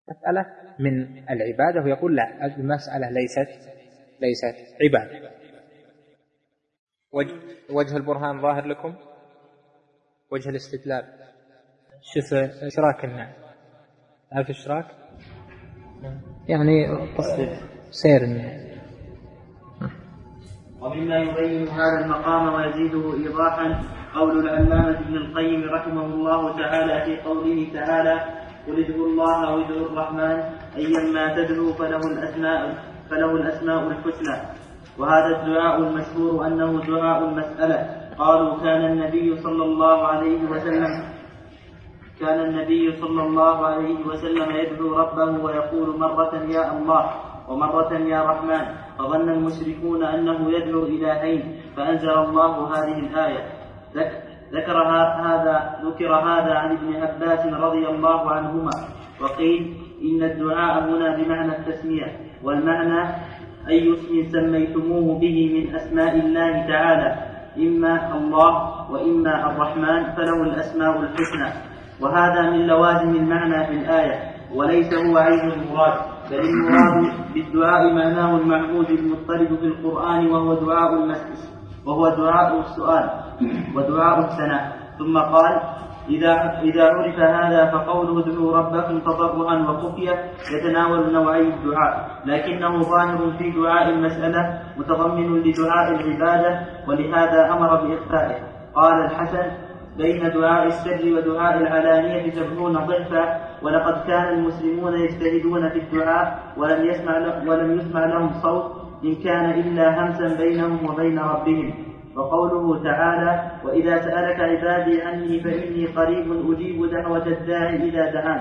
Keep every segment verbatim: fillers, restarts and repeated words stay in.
مسألة من العبادة، ويقول لا، المسألة ليست ليست عبادة. وجه, وجه البرهان ظاهر لكم؟ وجه الاستدلال شوف اشراك الناس، عارف اشراك يعني سير الناس. ومما يبين هذا المقام ويزيده إيضاحا قول العلامة ابن القيم رحمه الله تعالى في قوله تعالى: قل ادعوا الله أو ادعوا الرحمن أيما تدعوا فله الأسماء فله الأسماء الحسنى. وهذا الدعاء المشهور أنه دعاء المسألة. قالوا كان النبي صلى الله عليه وسلم كان النبي صلى الله عليه وسلم يدعو ربه ويقول مرة يا الله ومرة يا رحمن، فظن المشركون أنه يدعو إلهين، فأنزل الله هذه الآية. ذكر هذا ذكر هذا عن ابن عباس رضي الله عنهما. وقيل إن الدعاء هنا بمعنى التسمية، والمعنى أي اسم سميتموه به من أسماء الله تعالى، إما الله وإما الرحمن، فله الأسماء الحسنى. وهذا من لوازم المعنى في الآية، وليس هو عين المراد، بل المراد بالدعاء معناه المعبود المضطرد في القرآن، وهو دعاء المسجد وهو دعاء السؤال ودعاء الثناء. ثم قال: إذا, إذا عرف هذا فقوله ادعوا ربكم تضرعا وخفية يتناول نوعي الدعاء، لكنه ظاهر في دعاء المسألة متضمن لدعاء العبادة، ولهذا أمر بإخفائه. قال الحسن: بين دعاء السر ودعاء العلانية سبعون ضعفا، ولقد كان المسلمون يجتهدون في الدعاء ولم يسمع, ولم يسمع لهم صوت إن كان إلا همسا بينهم وبين ربهم. وقوله تعالى: وإذا سألك عبادي عني فإني قريب أجيب دعوة الداعي إذا دعان،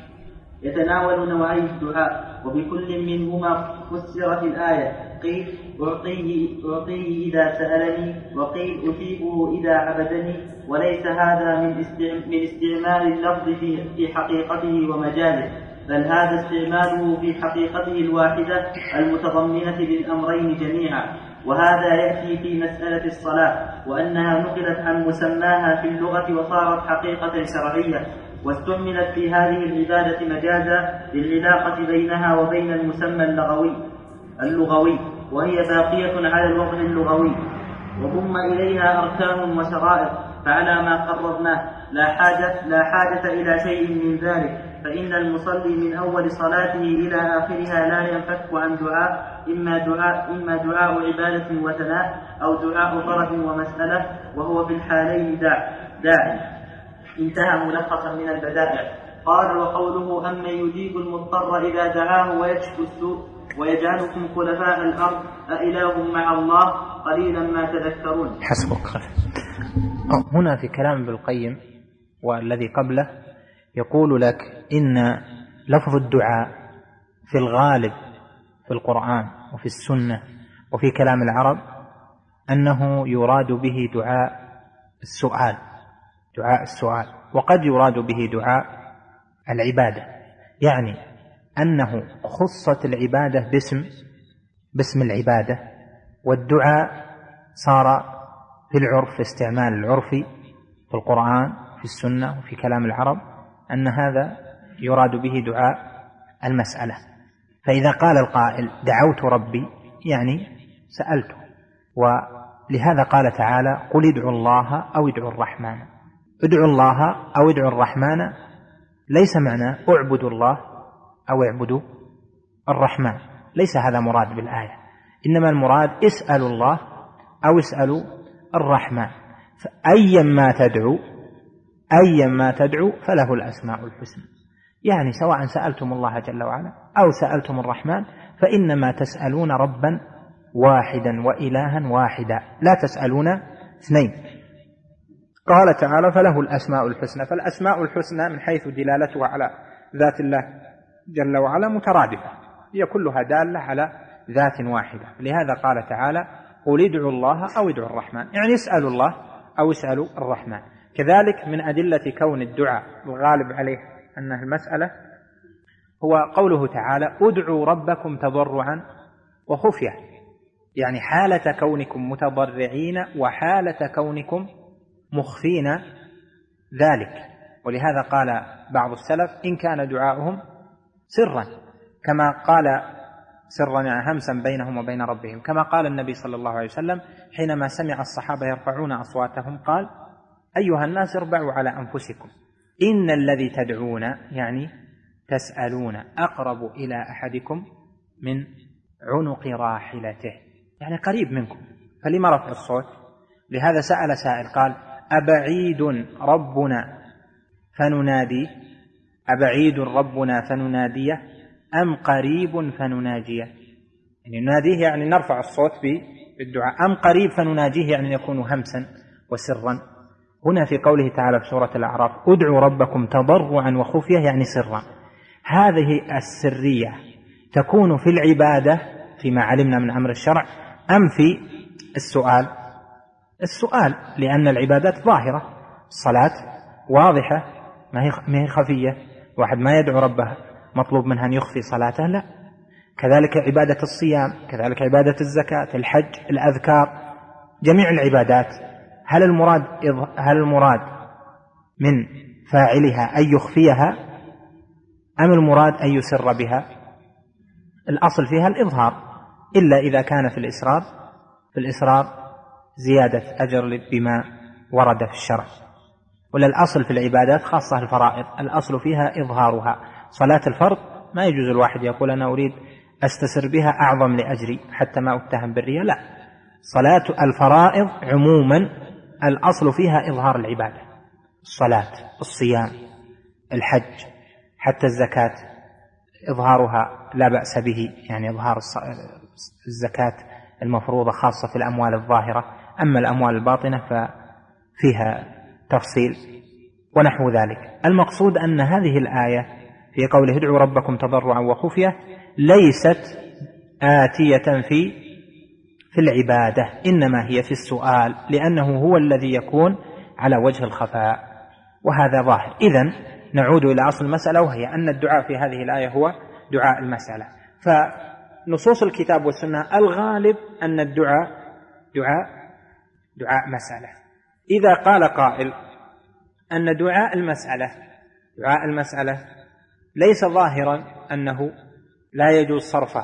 يتناول نوعي الدعاء، وبكل منهما فسرت الآية. قيل أعطيه, أعطيه إذا سألني، وقيل أجيبه إذا عبدني. وليس هذا من استعمال اللفظ في حقيقته ومجاله، بل هذا استعماله في حقيقته الواحدة المتضمنة للأمرين جميعا. وهذا يأتي في مسألة الصلاة، وأنها نقلت عن مسماها في اللغة وصارت حقيقة شرعية، واستعملت في هذه العبادة مجازا للعلاقة بينها وبين المسمى اللغوي اللغوي وهي باقية على الوضع اللغوي، وضم إليها أركان وشرائط. فعلى ما قررناه لا حاجة, لا حاجة إلى شيء من ذلك، فإن المصلي من أول صلاته إلى آخرها لا ينفك عن دعاء، إما دعاء, إما دعاء عبادة وثناء، أو دعاء طلب ومسألة، وهو في الحالين داعي. انتهى ملخصا من البدائع. قال: وقوله أمن يجيب المضطر إذا دعاه ويكشف السوء ويجعلكم خلفاء الأرض أإله مع الله قليلا ما تذكرون. حسبك. هنا في كلام ابن القيم والذي قبله يقول لك إن لفظ الدعاء في الغالب في القرآن وفي السنة وفي كلام العرب أنه يراد به دعاء السؤال دعاء السؤال وقد يراد به دعاء العبادة، يعني أنه خصت العبادة باسم باسم العبادة، والدعاء صار في العرف، في استعمال العرفي في القرآن في السنة وفي كلام العرب، أن هذا يراد به دعاء المسألة. فإذا قال القائل دعوت ربي يعني سألته، ولهذا قال تعالى: قل ادعوا الله أو ادعوا الرحمن. ادعوا الله أو ادعوا الرحمن ليس معنى اعبدوا الله أو اعبدوا الرحمن، ليس هذا مراد بالآية، إنما المراد اسألوا الله أو اسألوا الرحمن. فأيا ما تدعو أيا ما تدعو فله الأسماء الحسنى، يعني سواء سألتم الله جل وعلا أو سألتم الرحمن فإنما تسألون ربا واحدا وإلها واحدا، لا تسألون اثنين. قال تعالى: فله الأسماء الحسنى. فالأسماء الحسنى من حيث دلالتها على ذات الله جل وعلا مترادفة، هي كلها دالة على ذات واحدة. لهذا قال تعالى: قل ادعوا الله أو ادعوا الرحمن، يعني اسألوا الله أو اسألوا الرحمن. كذلك من أدلة كون الدعاء الغالب عليه أنها المسألة هو قوله تعالى: ادعوا ربكم تضرعا وخفية، يعني حالة كونكم متضرعين وحالة كونكم مخفين ذلك. ولهذا قال بعض السلف: إن كان دعاؤهم سرا، كما قال سرا يعني همسا بينهم وبين ربهم، كما قال النبي صلى الله عليه وسلم حينما سمع الصحابة يرفعون أصواتهم قال: أيها الناس اربعوا على أنفسكم إن الذي تدعون يعني تسألون أقرب إلى أحدكم من عنق راحلته، يعني قريب منكم، فلما رفع الصوت؟ لهذا سأل سائل قال: أبعيد ربنا فننادي أبعيد ربنا فنناديه أم قريب فنناجيه؟ يعني نناديه يعني نرفع الصوت بالدعاء، أم قريب فنناجيه يعني يكون همسا وسرا. هنا في قوله تعالى في سورة الأعراف: ادعوا ربكم تضرعا وخفية يعني سرا. هذه السرية تكون في العبادة فيما علمنا من أمر الشرع أم في السؤال؟ السؤال، لأن العبادات ظاهرة، الصلاة واضحة ما هي خفية، واحد ما يدعو ربه مطلوب منها أن يخفي صلاته، لا. كذلك عبادة الصيام، كذلك عبادة الزكاة، الحج، الأذكار، جميع العبادات. هل المراد هل المراد من فاعلها أن يخفيها أم المراد أن يسر بها؟ الأصل فيها الإظهار، إلا إذا كان في الإسرار في الإسرار زيادة أجر بما ورد في الشرع. ولا الأصل في العبادات خاصة الفرائض الأصل فيها إظهارها. صلاة الفرض ما يجوز الواحد يقول أنا أريد أستسر بها أعظم لأجري حتى ما أتهم بالرياء، لا. صلاة الفرائض عموما الأصل فيها إظهار العبادة، الصلاة، الصيام، الحج، حتى الزكاة إظهارها لا بأس به، يعني إظهار الزكاة المفروضة خاصة في الأموال الظاهرة، أما الأموال الباطنة ففيها تفصيل ونحو ذلك. المقصود أن هذه الآية في قوله ادعوا ربكم تضرعا وخفية ليست آتية في في العبادة، إنما هي في السؤال، لأنه هو الذي يكون على وجه الخفاء، وهذا ظاهر. إذن نعود إلى أصل المسألة، وهي أن الدعاء في هذه الآية هو دعاء المسألة. فنصوص الكتاب والسنة الغالب أن الدعاء دعاء دعاء مسألة. إذا قال قائل أن دعاء المسألة دعاء المسألة ليس ظاهرا أنه لا يجوز صرفه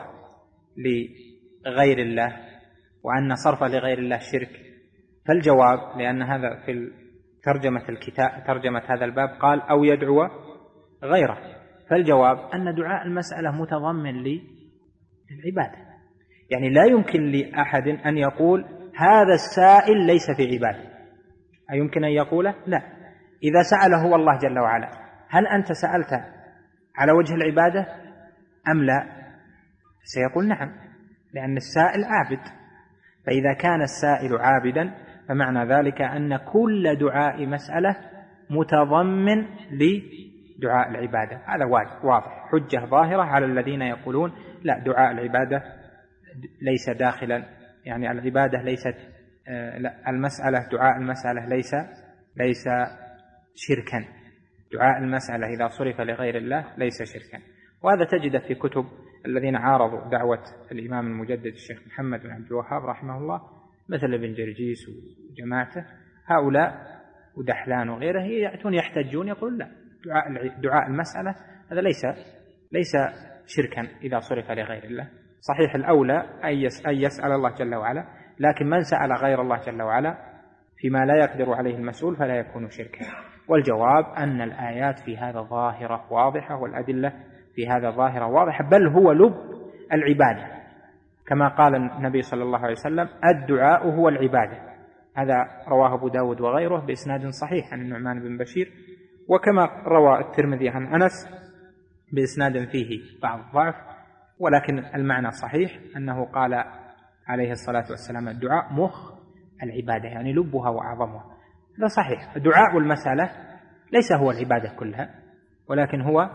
لغير الله، وأن صرفه لغير الله شرك، فالجواب، لأن هذا في ترجمة الكتاب ترجمة هذا الباب قال أو يدعو غيره، فالجواب أن دعاء المسألة متضمن للعبادة. يعني لا يمكن لأحد أن يقول هذا السائل ليس في عبادة، أيمكن أن يقوله؟ لا. إذا سأله هو الله جل وعلا هل أنت سألت على وجه العبادة أم لا؟ سيقول نعم، لأن السائل عابد. فإذا كان السائل عابدا فمعنى ذلك أن كل دعاء مسألة متضمن لدعاء العبادة. هذا واضح، حجة ظاهرة على الذين يقولون لا، دعاء العبادة ليس داخلا، يعني العبادة ليست لا، المسألة دعاء المسألة ليس ليس شركا. دعاء المسألة إذا صرف لغير الله ليس شركا. وهذا تجد في كتب الذين عارضوا دعوة الإمام المجدد الشيخ محمد بن عبد الوهاب رحمه الله، مثل ابن جرجيس وجماعته، هؤلاء ودحلان وغيره يأتون يحتجون يقول لا، دعاء دعاء المسألة هذا ليس ليس شركا إذا صرف لغير الله. صحيح الأولى أن يسأل الله جل وعلا، لكن من سأل غير الله جل وعلا فيما لا يقدر عليه المسؤول فلا يكون شركا. والجواب أن الآيات في هذا ظاهرة واضحة، والأدلة في هذا ظاهرة واضحة، بل هو لب العبادة، كما قال النبي صلى الله عليه وسلم الدعاء هو العبادة. هذا رواه أبو داود وغيره بإسناد صحيح عن النعمان بن بشير، وكما روى الترمذي عن أنس بإسناد فيه بعض الضعف، ولكن المعنى صحيح أنه قال عليه الصلاة والسلام الدعاء مخ العبادة، يعني لبها وأعظمها. هذا صحيح، دعاء المسألة ليس هو العبادة كلها، ولكن هو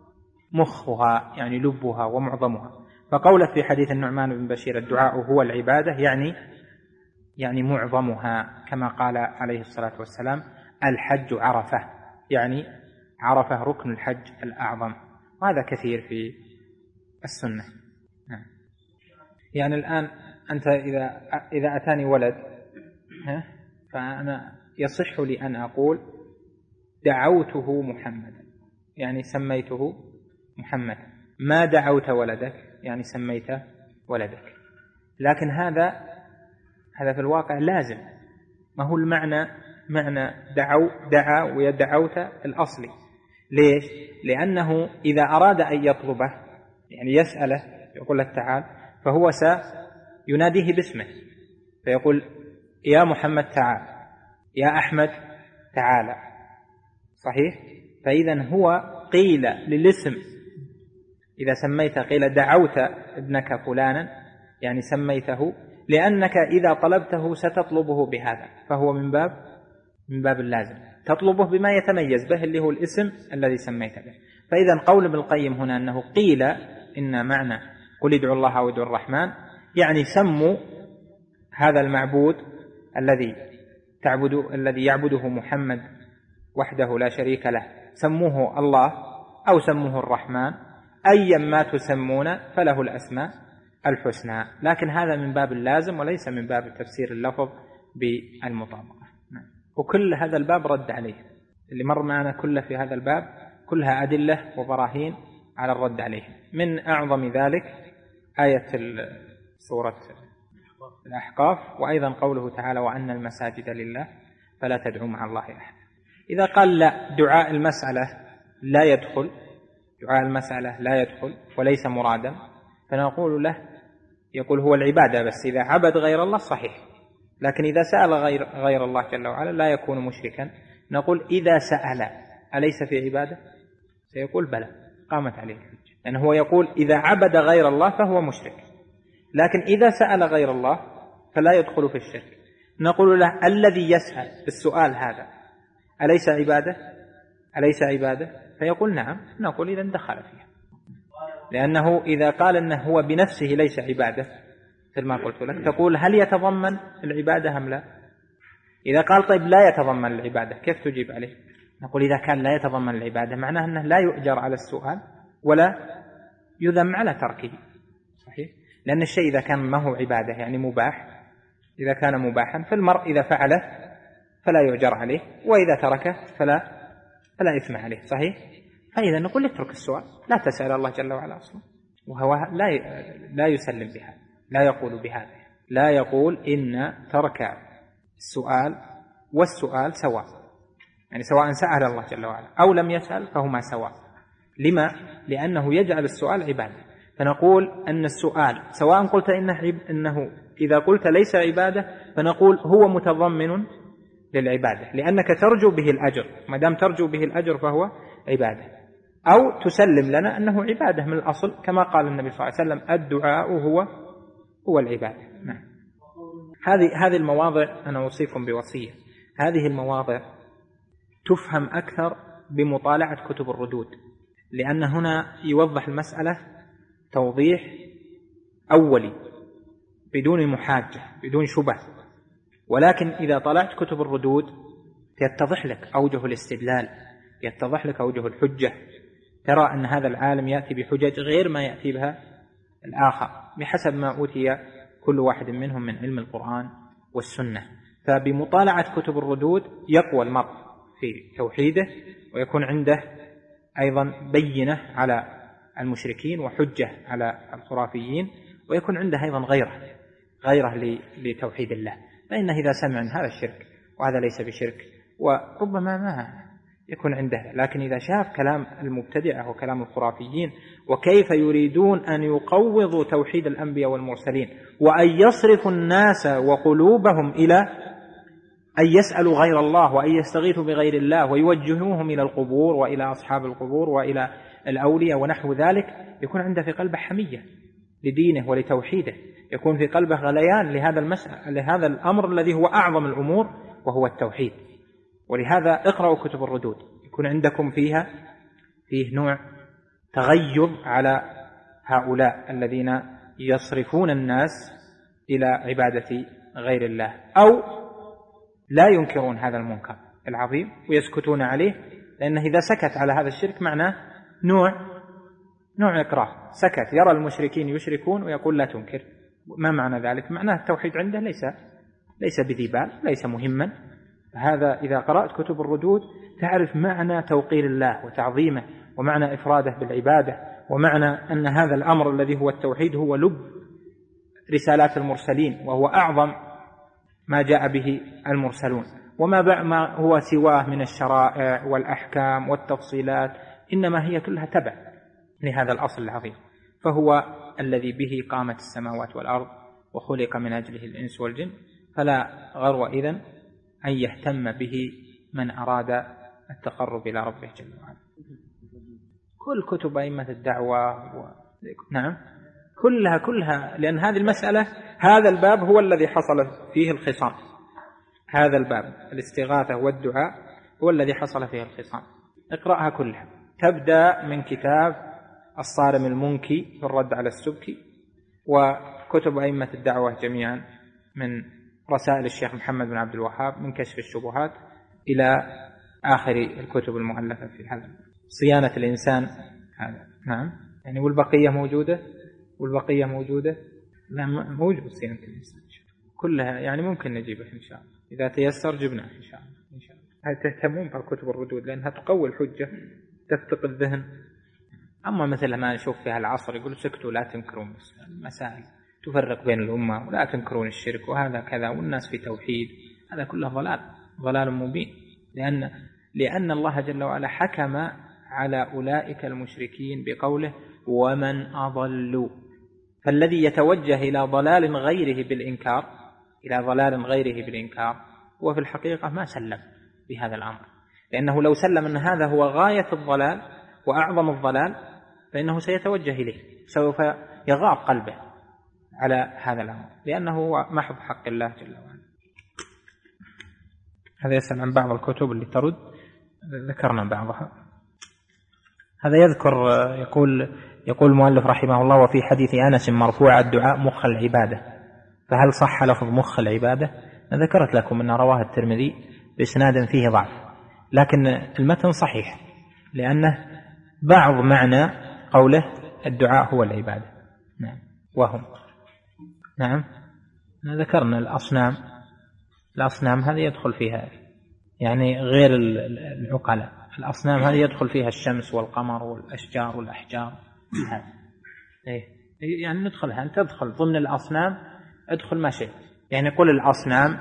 مخها، يعني لبها ومعظمها. فقوله في حديث النعمان بن بشير الدعاء هو العبادة يعني يعني معظمها، كما قال عليه الصلاة والسلام الحج عرفة، يعني عرفة ركن الحج الأعظم. وهذا كثير في السنة. يعني الآن أنت إذا إذا أتاني ولد فأنا يصح لي أن أقول دعوته محمدا، يعني سميته محمد، ما دعوت ولدك يعني سميت ولدك، لكن هذا هذا في الواقع لازم، ما هو المعنى معنى دعو دعا ويدعوت الأصلي. ليش؟ لأنه إذا أراد أن يطلبه يعني يسأله يقول له تعال، فهو سيناديه باسمه فيقول يا محمد تعال، يا أحمد تعالى، صحيح؟ فإذا هو قيل للاسم، إذا سميت قيل دعوت ابنك فلانا يعني سميته، لأنك إذا طلبته ستطلبه بهذا، فهو من باب من باب اللازم، تطلبه بما يتميز به اللي هو الاسم الذي سميت به. فإذا قول ابن القيم هنا أنه قيل إن معنى قل ادعوا الله أو ادعوا الرحمن يعني سموا هذا المعبود الذي تعبد الذي يعبده محمد وحده لا شريك له، سموه الله أو سموه الرحمن، أيا ما تسمون فله الأسماء الحسنى، لكن هذا من باب اللازم وليس من باب تفسير اللفظ بالمطابقة. وكل هذا الباب رد عليه، اللي مر معنا كله في هذا الباب كلها أدلة وبراهين على الرد عليه. من أعظم ذلك آية سورة الأحقاف، وأيضا قوله تعالى وأن المساجد لله فلا تدعوا مع الله أحد. إذا قال لا دعاء المسألة لا يدخل، دعاء المسألة لا يدخل وليس مرادا، فنقول له يقول هو العبادة بس إذا عبد غير الله صحيح، لكن إذا سأل غير, غير الله جل وعلا لا يكون مشركا. نقول إذا سأل أليس في عبادة؟ سيقول بلى، قامت عليه الحجة، لأنه هو يقول إذا عبد غير الله فهو مشرك، لكن إذا سأل غير الله فلا يدخل في الشرك. نقول له الذي يسأل بالسؤال هذا أليس عبادة؟ أليس عبادة؟ فيقول نعم. نقول إذا دخل فيها، لأنه إذا قال أنه هو بنفسه ليس عبادة مثل ما قلت لك تقول هل يتضمن العبادة أم لا؟ إذا قال طيب لا يتضمن العبادة كيف تجيب عليه؟ نقول إذا كان لا يتضمن العبادة معناه أنه لا يؤجر على السؤال ولا يذم على تركه، صحيح؟ لأن الشيء إذا كان ما هو عبادة يعني مباح، إذا كان مباحا فالمرء إذا فعله فلا يؤجر عليه، وإذا تركه فلا فلا إثم عليه، صحيح؟ فإذا نقول اترك السؤال، لا تسأل الله جل وعلا أصلا، وهو لا لا يسلم بهذا، لا يقول بهذا، لا يقول إن ترك السؤال والسؤال سواء، يعني سواء سأل الله جل وعلا أو لم يسأل فهما سواء. لما؟ لأنه يجعل السؤال عبادة. فنقول أن السؤال سواء قلت إنه, إنه إذا قلت ليس عبادة فنقول هو متضمن للعبادة لأنك ترجو به الأجر، ما دام ترجو به الأجر فهو عبادة، أو تسلم لنا أنه عبادة من الأصل كما قال النبي صلى الله عليه وسلم الدعاء هو هو العبادة. نعم. هذه هذه المواضع أنا أوصيكم بوصية، هذه المواضع تفهم أكثر بمطالعة كتب الردود، لأن هنا يوضح المسألة توضيح أولي بدون محاجة بدون شبه، ولكن إذا طلعت كتب الردود يتضح لك أوجه الاستدلال، يتضح لك أوجه الحجة، ترى أن هذا العالم يأتي بحجج غير ما يأتي بها الآخر بحسب ما أوتي كل واحد منهم من علم القرآن والسنة. فبمطالعة كتب الردود يقوى المرء في توحيده، ويكون عنده أيضا بينة على المشركين وحجة على الخرافيين، ويكون عنده أيضا غيره غيره لتوحيد الله. فإنه إذا سمع هذا الشرك وهذا ليس بشرك وربما ما يكون عنده، لكن إذا شاف كلام المبتدعة وكلام الخرافيين وكيف يريدون أن يقوضوا توحيد الأنبياء والمرسلين وأن يصرفوا الناس وقلوبهم إلى أن يسألوا غير الله وأن يستغيثوا بغير الله ويوجهوهم إلى القبور وإلى أصحاب القبور وإلى الأولياء ونحو ذلك، يكون عنده في قلبه حمية لدينه ولتوحيده، يكون في قلبه غليان لهذا المسألة لهذا الأمر الذي هو أعظم الأمور وهو التوحيد. ولهذا اقرأوا كتب الردود، يكون عندكم فيها فيه نوع تغيظ على هؤلاء الذين يصرفون الناس إلى عبادة غير الله، أو لا ينكرون هذا المنكر العظيم ويسكتون عليه، لأنه إذا سكت على هذا الشرك معناه نوع نوع إكراه، سكت يرى المشركين يشركون ويقول لا تنكر. ما معنى ذلك؟ معناه التوحيد عنده ليس ليس بذي بال، ليس مهما. هذا إذا قرأت كتب الردود تعرف معنى توقير الله وتعظيمه، ومعنى إفراده بالعبادة، ومعنى أن هذا الأمر الذي هو التوحيد هو لب رسالات المرسلين، وهو أعظم ما جاء به المرسلون، وما هو سواه من الشرائع والأحكام والتفصيلات إنما هي كلها تبع لهذا الأصل العظيم. فهو الذي به قامت السماوات والأرض وخلق من أجله الإنس والجن، فلا غرو إذن أن يهتم به من أراد التقرب إلى ربه جل وعلا. كل كتب أئمة الدعوة و... نعم كلها كلها لأن هذه المسألة، هذا الباب هو الذي حصل فيه الخصام، هذا الباب الاستغاثة والدعاء هو الذي حصل فيه الخصام. اقرأها كلها، تبدأ من كتاب الصارم المنكي في الرد على السبكي، وكتب أئمة الدعوة جميعا، من رسائل الشيخ محمد بن عبد الوهاب من كشف الشبهات إلى آخر الكتب المؤلفة في هذا صيانة الإنسان هذا. نعم يعني والبقية موجودة، والبقية موجودة لا موجود صيانة الإنسان كلها، يعني ممكن نجيبها إن شاء الله إذا تيسر جبناها إن شاء الله. إن شاء الله تهتمون بكتب الردود لأنها تقوي الحجة، تفتق الذهن. أما مثل ما نشوف في العصر يقول سكتوا لا تنكرون المسائل، تفرق بين الأمة ولا تنكرون الشرك وهذا كذا والناس في توحيد، هذا كله ضلال ضلال مبين، لأن لأن الله جل وعلا حكم على أولئك المشركين بقوله ومن أضل. فالذي يتوجه إلى ضلال غيره بالإنكار إلى ضلال غيره بالإنكار هو في الحقيقة ما سلم بهذا الأمر، لأنه لو سلم أن هذا هو غاية الضلال وأعظم الضلال فإنه سيتوجه إليه، سوف يغار قلبه على هذا الأمر، لأنه هو محض حق الله جل وعلا. هذا يسأل عن بعض الكتب اللي ترد، ذكرنا بعضها. هذا يذكر يقول يقول المؤلف رحمه الله وفي حديث أنس مرفوع الدعاء مخ العبادة، فهل صح لفظ مخ العبادة؟ ذكرت لكم أن رواه الترمذي بإسناد فيه ضعف، لكن المتن صحيح لأنه بعض معنى قوله الدعاء هو العبادة. نعم وهم نعم ذكرنا الأصنام، الأصنام هذه يدخل فيها يعني غير العقلاء، الأصنام هذه يدخل فيها الشمس والقمر والأشجار والأحجار، إيه يعني ندخلها، أن تدخل ضمن الأصنام ادخل ما شئت، يعني قل الأصنام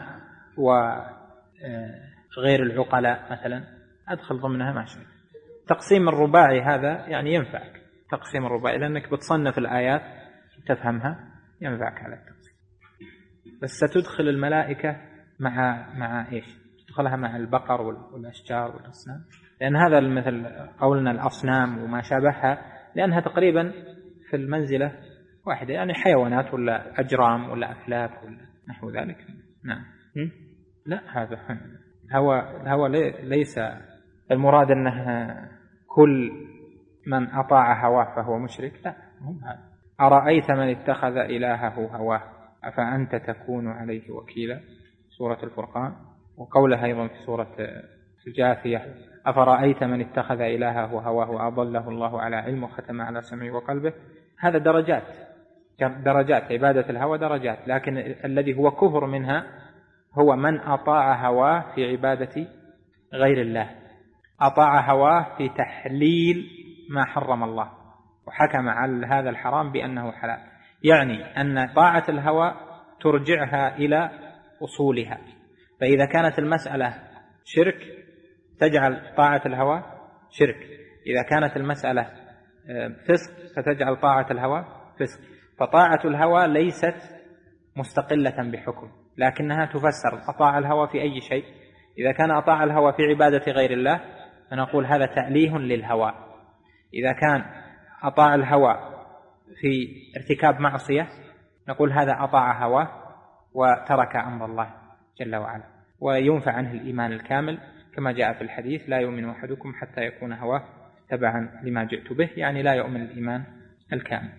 وغير العقلاء مثلا أدخل ضمنها ما شئت. تقسيم الرباعي هذا يعني ينفعك، تقسيم الرباعي لأنك بتصنف الآيات تفهمها، ينفعك على التقسيم. بس ستدخل الملائكة مع مع إيش؟ تدخلها مع البقر والأشجار والأصنام، لأن هذا مثل قولنا الأصنام وما شابهها، لأنها تقريبا في المنزلة واحدة، يعني حيوانات ولا أجرام ولا أفلاك ولا نحو ذلك. نعم لا هذا الهوى الهوى ليس المراد أنه كل من أطاع هواه فهو مشرك، لا هم هذا. أرأيت من اتخذ إلهه هواه أفأنت تكون عليه وكيلا، سورة الفرقان. وقولها أيضا في سورة الجاثية أفرأيت من اتخذ إلهه هواه وأضله الله على علم وختم على سمعه وقلبه. هذا درجات درجات عبادة الهوى درجات، لكن الذي هو كفر منها هو من أطاع هواه في عبادة غير الله، أطاع هواه في تحليل ما حرم الله وحكم على هذا الحرام بأنه حلال، يعني أن طاعة الهوى ترجعها إلى أصولها. فإذا كانت المسألة شرك تجعل طاعة الهوى شرك، إذا كانت المسألة فسق فتجعل طاعة الهوى فسق. فطاعة الهوى ليست مستقلة بحكم، لكنها تفسر أطاع الهوى في أي شيء. إذا كان أطاع الهوى في عبادة غير الله فنقول هذا تأليه للهوى، إذا كان أطاع الهوى في ارتكاب معصية نقول هذا أطاع هواه وترك أمر الله جل وعلا، وينفع عنه الإيمان الكامل كما جاء في الحديث لا يؤمن أحدكم حتى يكون هواه تبعا لما جئت به، يعني لا يؤمن الإيمان الكامل.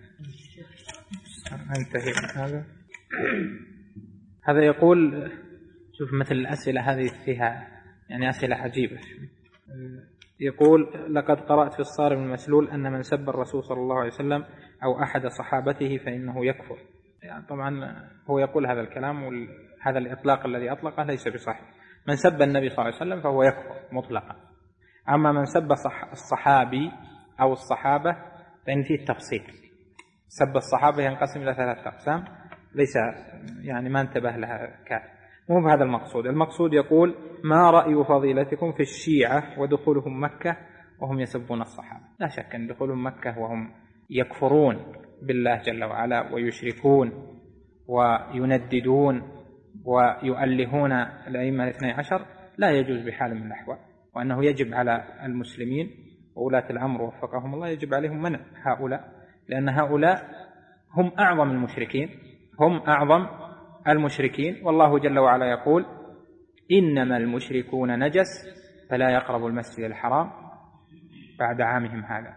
انتهي هذا. هذا يقول شوف مثل الأسئلة هذه فيها يعني أسئلة عجيبة. يقول لقد قرأت في الصارم المسلول أن من سب الرسول صلى الله عليه وسلم أو أحد صحابته فإنه يكفر. يعني طبعا هو يقول هذا الكلام وهذا الإطلاق الذي أطلقه ليس بصحيح. من سب النبي صلى الله عليه وسلم فهو يكفر مطلقا، أما من سب الصحابي أو الصحابة لأن فيه التفصيل. سب الصحابة ينقسم إلى ثلاثة أقسام، ليس يعني ما انتبه لها كافر، مو بهذا المقصود. المقصود يقول ما رأي فضيلتكم في الشيعة ودخولهم مكة وهم يسبون الصحابة؟ لا شك أن دخولهم مكة وهم يكفرون بالله جل وعلا ويشركون وينددون ويؤلهون الأئمة الاثني عشر لا يجوز بحال من الأحوال، وأنه يجب على المسلمين وولاة الأمر وفقهم الله يجب عليهم منع هؤلاء، لأن هؤلاء هم أعظم المشركين، هم أعظم المشركين. والله جل وعلا يقول إنما المشركون نجس فلا يقربوا المسجد الحرام بعد عامهم هذا.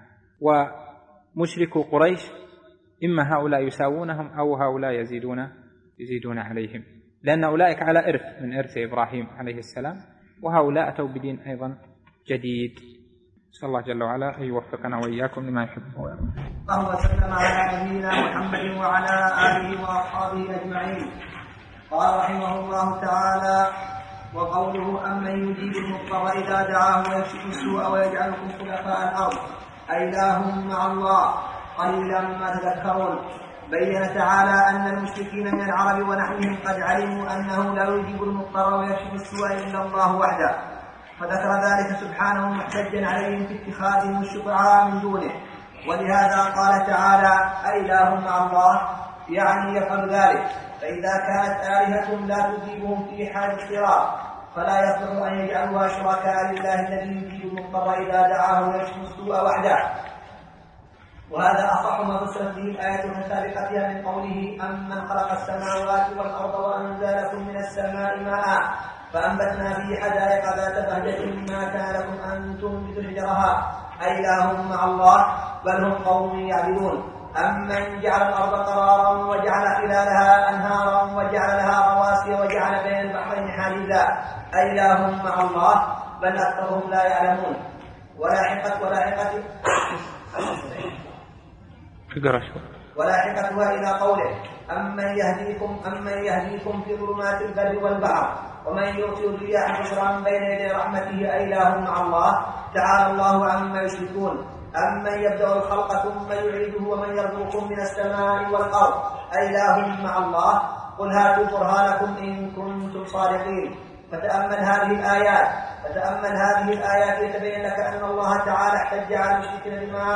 ومشركو قريش إما هؤلاء يساوونهم أو هؤلاء يزيدون يزيدون عليهم، لأن أولئك على إرث من إرث إبراهيم عليه السلام، وهؤلاء أتوا بدين أيضا جديد. نسأل الله جل وعلا أن يوفقنا وإياكم لما يحبه ويرضى. اللهم صل على نبينا محمد وعلى آله وأصحابه أجمعين. قال رحمه الله تعالى: وقوله أمن يجيب المضطر إذا دعاه ويكشف السوء ويجعلكم خلفاء الأرض أإله مع الله قليلا ما تذكرون. بين تعالى أن المشركين من العرب ونحوهم قد علموا أنه لا يجيب المضطر ويكشف السوء إلا الله وحده، فذكر ذلك سبحانه محتجا عليهم في اتخاذهم الشفعاء من دونه. ولهذا قال تعالى: أإله مع الله، يعني يفعل ذلك. فإذا كانت آلهة لا تجيبهم في حال اضطرار فلا يصح أن يجعلوها شركاء لله الذي يجيب المضطر إذا دعاه ويكشف السوء وحده. وهذا أصح ما فسرت به الآية من سابقتها من قوله: أمن خلق السماوات والأرض وأنزل لكم من السماء ماء فأنبتنا به حدائق ذات بهجة ما كان لكم أن تنبتوا شجرها أإله مع الله بل هم قوم يعدلون. أمن جعل الأرض قرارا وجعل خلالها أنهارا وجعل لها رواسي وجعل بين البحرين حاجزا أإله مع الله بل أكثرهم لا يعلمون. ولاحقت ولاحقت ولاحقتها إلى قوله: أمن يهديكم أمن يهديكم في ظلمات البر والبحر ومن يرسل الرياح بشرا بين يدي رحمته أإله مع الله تعالى الله عما يشركون. أمن يبدأ الخلق ثم يعيده ومن يرزقكم من السماء والأرض أإله مع الله قل هاتوا برهانكم إن كنتم صادقين. فتأمل هذه الآيات فتأمل هذه الآيات يتبين لك أن الله تعالى احتج على المشركين بما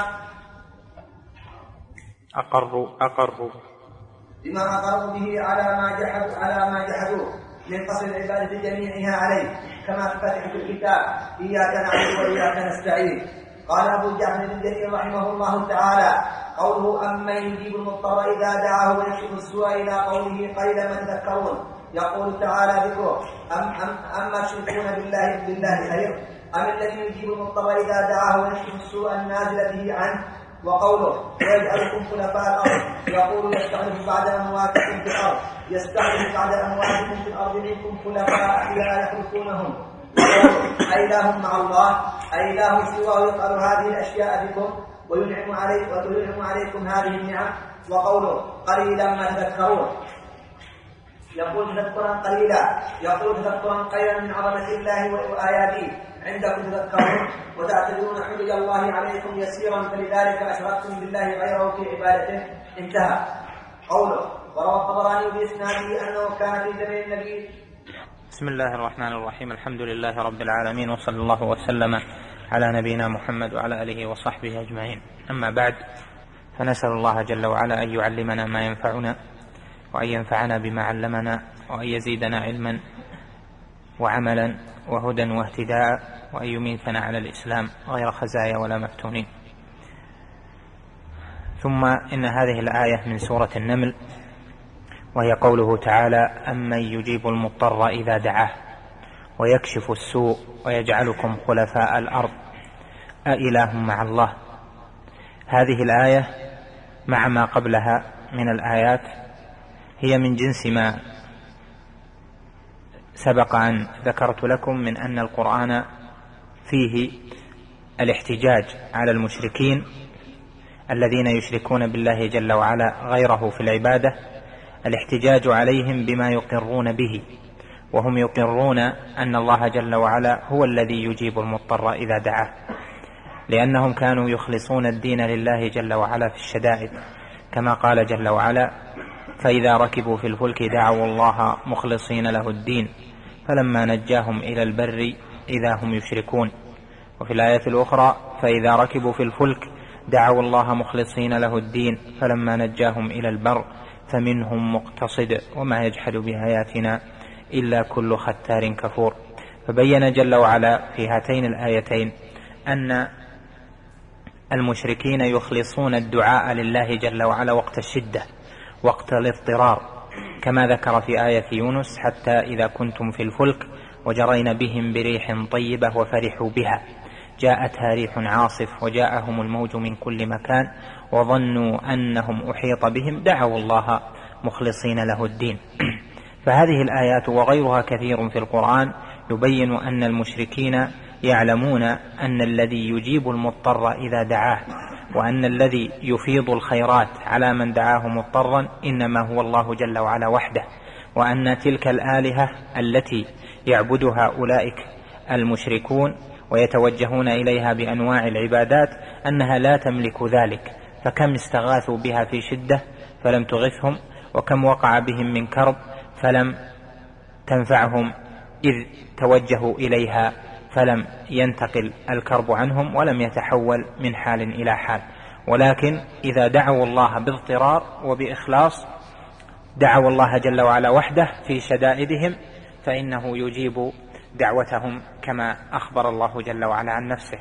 أقروا أقروا بما أقروا به على ما جحدوا على ما جحدوه من قصر العبادة جميعها عليه، كما في فاتحة الكتاب: إياك نعبد وإياك نستعين. قال أبو جعفر بن جرير رحمه الله تعالى: قوله أمن يجيب المضطر إذا دعاه ويكشف السوء إلى قوله قليلا ما تذكرون. يقول تعالى ذكره: أم أم أما تشركون بالله بالله خير أم الذي يجيب المضطر إذا دعاه ويكشف السوء النازل به عنه. وقوله ويجعلكم خلفاء الأرض يقول يستخلف بعد أمواتكم في الأرض يستخلف بعد أمواتكم في الأرض منكم خلفاء أحياء يخلفونهم. أإله مع الله أإله سواه يفعل هذه الأشياء بكم وينعم عليكم وينعم عليكم هذه النعم. وقوله قليلا ما تذكرون يقول تذكرا قليلا يقول تذكرا قليلا من عظمة الله وآياته عندكم تذكرون وتعتبرون حجج الله عليكم يسيرا فلذلك أشركتم بالله غيره في عبادته. انتهى. قوله وروى الطبراني بإسناده أنه كان في زمن النبي. بسم الله الرحمن الرحيم. الحمد لله رب العالمين، وصلى الله وسلم على نبينا محمد وعلى آله وصحبه أجمعين. أما بعد، فنسأل الله جل وعلا أن يعلمنا ما ينفعنا وأن ينفعنا بما علمنا وأن يزيدنا علما وعملا وهدى واهتداء وأن يميتنا على الإسلام غير خزايا ولا مفتونين. ثم إن هذه الآية من سورة النمل، وهي قوله تعالى: أمن يجيب المضطر إذا دعاه ويكشف السوء ويجعلكم خلفاء الأرض أإله مع الله. هذه الآية مع ما قبلها من الآيات هي من جنس ما سبق أن ذكرت لكم من أن القرآن فيه الاحتجاج على المشركين الذين يشركون بالله جل وعلا غيره في العبادة، الاحتجاج عليهم بما يقرون به، وهم يقرون أن الله جل وعلا هو الذي يجيب المضطر إذا دعاه. لأنهم كانوا يخلصون الدين لله جل وعلا في الشدائد، كما قال جل وعلا: فإذا ركبوا في الفلك دعوا الله مخلصين له الدين فلما نجاهم إلى البر إذا هم يشركون. وفي الآية الأخرى: فإذا ركبوا في الفلك دعوا الله مخلصين له الدين فلما نجاهم إلى البر فمنهم مقتصد وما يجحد بآياتنا إلا كل ختار كفور. فبين جل وعلا في هاتين الآيتين أن المشركين يخلصون الدعاء لله جل وعلا وقت الشدة، وقت الاضطرار، كما ذكر في آية يونس: حتى إذا كنتم في الفلك وجرين بهم بريح طيبة وفرحوا بها جاءتها ريح عاصف وجاءهم الموج من كل مكان وظنوا أنهم أحيط بهم دعوا الله مخلصين له الدين. فهذه الآيات وغيرها كثير في القرآن يبين أن المشركين يعلمون أن الذي يجيب المضطر إذا دعاه، وأن الذي يفيض الخيرات على من دعاه مضطرا إنما هو الله جل وعلا وحده، وأن تلك الآلهة التي يعبدها أولئك المشركون ويتوجهون إليها بأنواع العبادات أنها لا تملك ذلك، فكم استغاثوا بها في شدة فلم تغثهم، وكم وقع بهم من كرب فلم تنفعهم إذ توجهوا إليها فلم ينتقل الكرب عنهم ولم يتحول من حال إلى حال. ولكن إذا دعوا الله باضطرار وبإخلاص، دعوا الله جل وعلا وحده في شدائدهم، فإنه يجيب دعوتهم كما أخبر الله جل وعلا عن نفسه.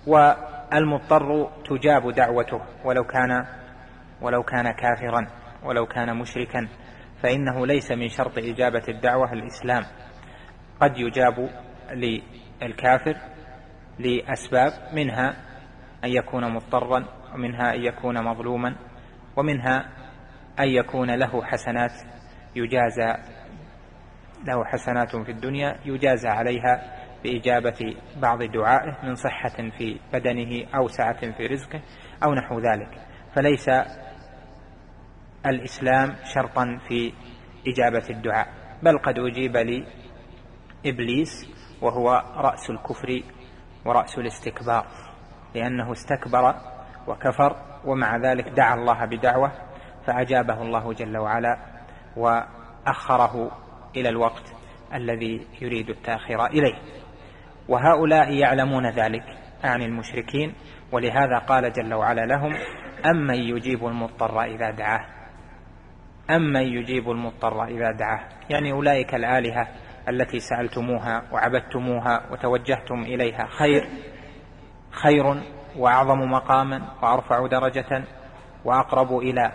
والمضطر تجاب دعوته ولو كان ولو كان كافرا ولو كان مشركا، فإنه ليس من شرط إجابة الدعوة الإسلام. قد يجاب للكافر لأسباب، منها أن يكون مضطرا، ومنها أن يكون مظلوما، ومنها أن يكون له حسنات يجازى له حسنات في الدنيا يجازى عليها بإجابة بعض دعائه من صحة في بدنه أو سعة في رزقه أو نحو ذلك. فليس الإسلام شرطا في إجابة الدعاء، بل قد أجيب لإبليس وهو رأس الكفر ورأس الاستكبار، لأنه استكبر وكفر ومع ذلك دعا الله بدعوة فأجابه الله جل وعلا وأخره إلى الوقت الذي يريد التأخير إليه. وهؤلاء يعلمون ذلك عن المشركين، ولهذا قال جل وعلا لهم: أمن يجيب المضطر إذا دعاه. أمن يجيب المضطر إذا دعاه، يعني أولئك الآلهة التي سألتموها وعبدتموها وتوجهتم إليها خير خير وأعظم مقاما وأرفع درجة وأقرب إلى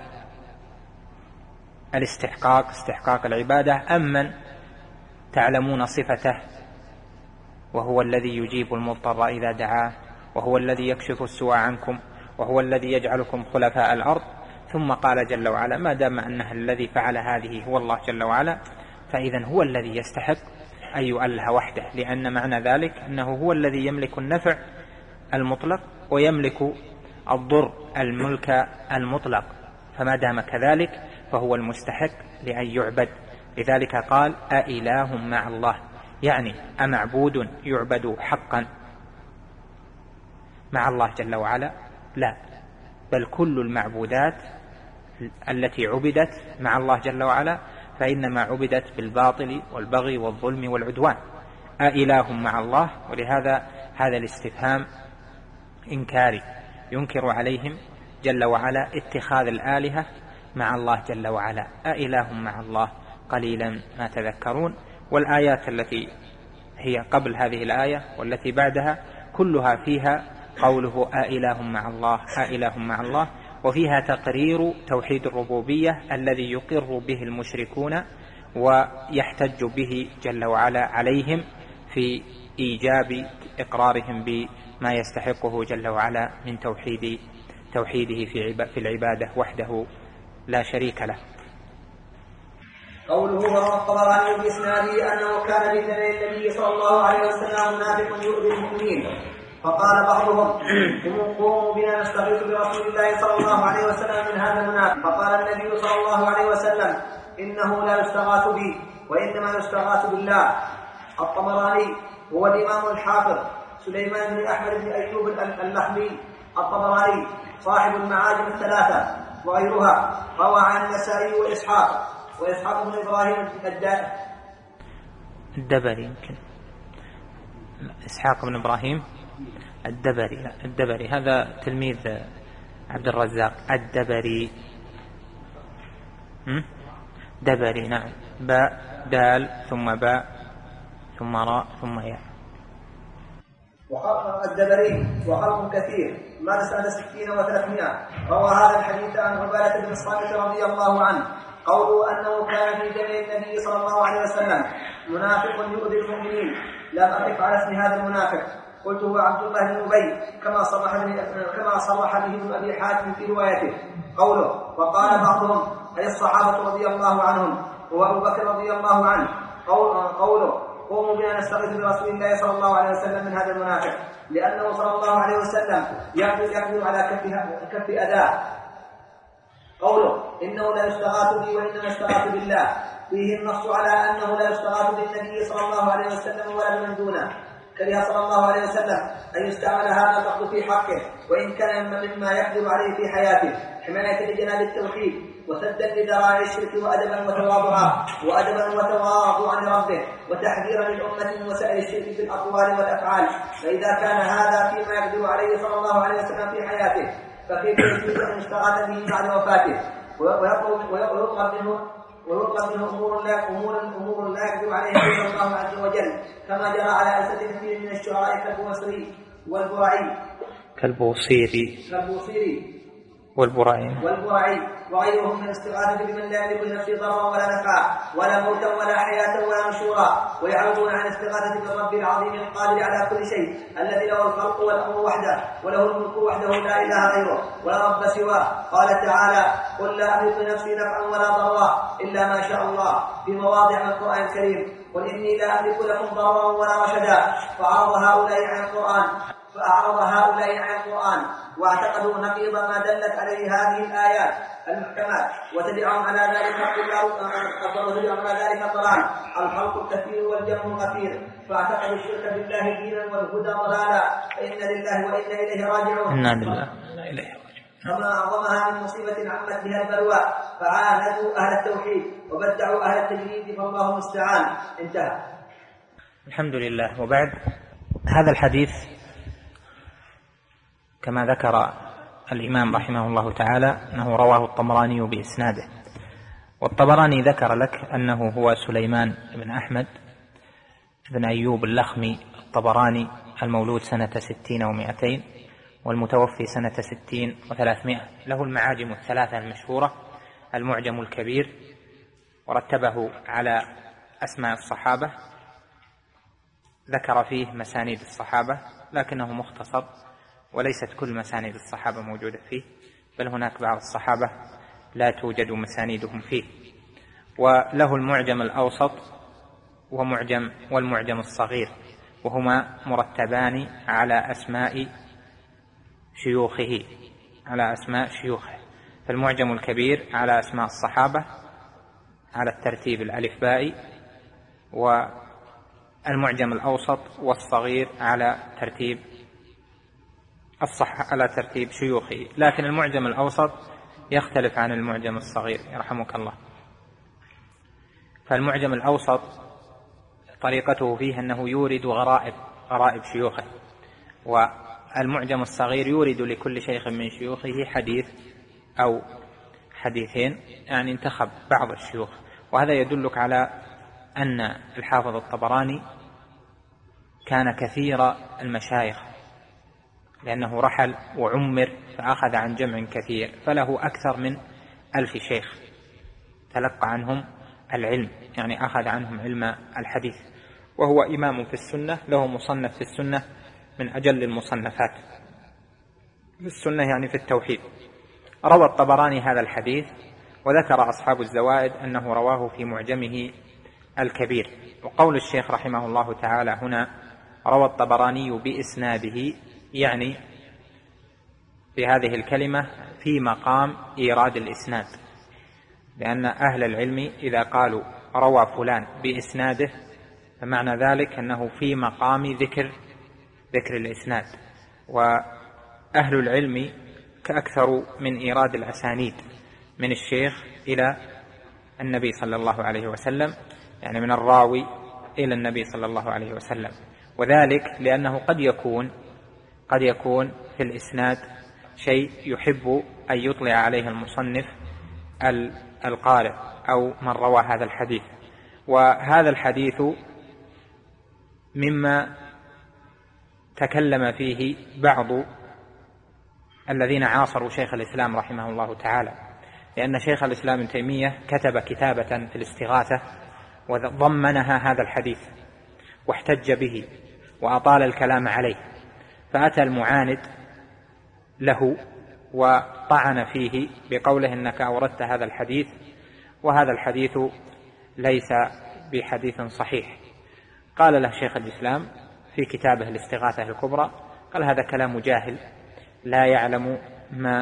الاستحقاق استحقاق العبادة، أمن تعلمون صفته وهو الذي يجيب المضطر إذا دعاه، وهو الذي يكشف السوء عنكم، وهو الذي يجعلكم خلفاء الأرض. ثم قال جل وعلا: ما دام أنه الذي فعل هذه هو الله جل وعلا، فإذا هو الذي يستحق أن يؤله وحده، لأن معنى ذلك أنه هو الذي يملك النفع المطلق ويملك الضر الملك المطلق، فما دام كذلك فهو المستحق لأن يعبد. لذلك قال: أإله مع الله، يعني أمعبود يعبد حقا مع الله جل وعلا؟ لا، بل كل المعبودات التي عبدت مع الله جل وعلا فإنما عبدت بالباطل والبغي والظلم والعدوان. أإله مع الله، ولهذا هذا الاستفهام إنكاري ينكر عليهم جل وعلا اتخاذ الآلهة مع الله جل وعلا. أإله مع الله قليلا ما تذكرون. والآيات التي هي قبل هذه الآية والتي بعدها كلها فيها قوله أإله مع الله أإله مع الله، وفيها تقرير توحيد الربوبية الذي يقر به المشركون ويحتج به جل وعلا عليهم في إيجاب إقرارهم بما يستحقه جل وعلا من توحيد توحيده في العبادة وحده لا شريك له. قوله: وروى الطبراني بإسناده أنه كان بين النبي صلى الله عليه وسلم منافق يؤذي المؤمنين، فقال بعضهم: قوموا بنا نستغيث برسول الله صلى الله عليه وسلم من هذا المنافق. فقال النبي صلى الله عليه وسلم: إنه لا يستغاث بي وإنما يستغاث بالله. الطبراني هو الإمام الحافظ سليمان بن أحمد بن أيوب اللخمي الطبراني صاحب المعاجم الثلاثة وغيرها روى عن النسائي وإسحاق وإسحاق بن إبراهيم الدبري يمكن إسحاق بن إبراهيم الدبري لا الدبري هذا تلميذ عبد الرزاق الدبري دبري نعم باء دال ثم باء ثم راء ثم ياء. وخلق الدبري وخلق كثير مات سنة ستين وثلاثمائة. روى هذا الحديث عن عبادة بن الصامت رضي الله عنه قوله أنه كان في جميع النبي صلى الله عليه وسلم منافق يؤذي المؤمنين. لم أقف على اسم هذا المنافق. قلت هو عبد الله بن أبي كما صرح كما صرح به ابن أبي حاتم في روايته. قوله وقال بعضهم أي الصحابة رضي الله عنهم وأبو بكر رضي الله عنه. قوله قوموا بنا نستغيث برسول الله صلى الله عليه وسلم من هذا المنافق لأنه صلى الله عليه وسلم يقدر على كف أداء. قوله إنه لا يستغاث بي وإنما استغاث بالله فيه النص على أنه لا يستغاث بالنبي صلى الله عليه وسلم ولا بمن دونه. كره صلى الله عليه وسلم أن يستعمل هذا اللفظ في حقه وإن كان مما يقدر عليه في حياته حماية لجناب التوحيد وسدا لذرائع الشرك وأدبا وتواضعا وأدبا وتواضعا لربه وتحذيرا للأمة من وسائل الشرك في الأقوال والأفعال. فإذا كان هذا فيما يقدر عليه صلى الله عليه وسلم في حياته فكيف يجوز أن يستغاث به بعد وفاته ويطلب منه ويطلب منه أمور لا أمور أمور لا يقدر عليها إلا الله عز وجل كما جرى على ألسنة كثير من الشعراء كالبوصيري والبرعي كالبوصيري كالبوصيري والبرعي والبرعي وغيرهم من الاستغاثة بمن لا يملك لنفسه ضرا ولا نفعا ولا موتا ولا حياة ولا نشورا ويعرضون عن الاستغاثة بالرب العظيم القادر على كل شيء الذي له الخلق والأمر وحده وله الملك وحده لا إله غيره ولا رب سواه. قال تعالى قل لا أملك لنفسي نفعا ولا ضرا إلا ما شاء الله في مواضع من القرآن الكريم. قل إني لا أملك لكم ضرا ولا رشدا. فأعرض هؤلاء عن القرآن فأعرض هؤلاء عن القرآن واعتقدوا نقيض ما دلت عليه هذه الآيات المحكمات وتدعون على ذلك وتدعون على ذلك الضلال الخلق الكثير والجمع الغفير فاعتقدوا الشرك بالله دينا والهدى ضلالا فإن لله وإنا إليه راجعون. إنا لله وإنا إليه راجعون. فما أعظمها من مصيبة عمت بها البلوى فعاندوا أهل التوحيد وبدعوا أهل التجريد فالله المستعان. انتهى. الحمد لله. وبعد هذا الحديث كما ذكر الإمام رحمه الله تعالى أنه رواه الطبراني بإسناده. والطبراني ذكر لك أنه هو سليمان بن أحمد بن أيوب اللخمي الطبراني المولود سنة ستين ومائتين والمتوفي سنة ستين وثلاثمائة. له المعاجم الثلاثة المشهورة المعجم الكبير ورتبه على أسماء الصحابة ذكر فيه مسانيد الصحابة لكنه مختصر وليست كل مسانيد الصحابة موجودة فيه بل هناك بعض الصحابة لا توجد مسانيدهم فيه. وله المعجم الأوسط ومعجم والمعجم الصغير وهما مرتبان على أسماء شيوخه على أسماء شيوخه. فالمعجم الكبير على أسماء الصحابة على الترتيب الألفبائي والمعجم الأوسط والصغير على ترتيب الصح على ترتيب شيوخه. لكن المعجم الأوسط يختلف عن المعجم الصغير يرحمك الله. فالمعجم الأوسط طريقته فيه أنه يورد غرائب غرائب شيوخه والمعجم الصغير يورد لكل شيخ من شيوخه حديث أو حديثين يعني انتخب بعض الشيوخ. وهذا يدلك على أن الحافظ الطبراني كان كثير المشايخ لأنه رحل وعمر فأخذ عن جمع كثير فله أكثر من ألف شيخ تلقى عنهم العلم يعني أخذ عنهم علم الحديث. وهو إمام في السنة له مصنف في السنة من أجل المصنفات في السنة يعني في التوحيد. روى الطبراني هذا الحديث وذكر أصحاب الزوائد أنه رواه في معجمه الكبير. وقول الشيخ رحمه الله تعالى هنا روى الطبراني بإسناده يعني في هذه الكلمة في مقام إيراد الإسناد لأن أهل العلم إذا قالوا روى فلان بإسناده فمعنى ذلك أنه في مقام ذكر ذكر الإسناد، وأهل العلم كأكثر من إيراد الأسانيد من الشيخ إلى النبي صلى الله عليه وسلم، يعني من الراوي إلى النبي صلى الله عليه وسلم، وذلك لأنه قد يكون قد يكون في الإسناد شيء يحب أن يطلع عليه المصنف القارئ أو من روى هذا الحديث. وهذا الحديث مما تكلم فيه بعض الذين عاصروا شيخ الإسلام رحمه الله تعالى، لأن شيخ الإسلام ابن تيمية كتب كتابة في الاستغاثة وضمنها هذا الحديث واحتج به وأطال الكلام عليه، فأتى المعاند له وطعن فيه بقوله إنك أوردت هذا الحديث وهذا الحديث ليس بحديث صحيح. قال له شيخ الإسلام في كتابه الاستغاثة الكبرى، قال هذا كلام جاهل لا يعلم ما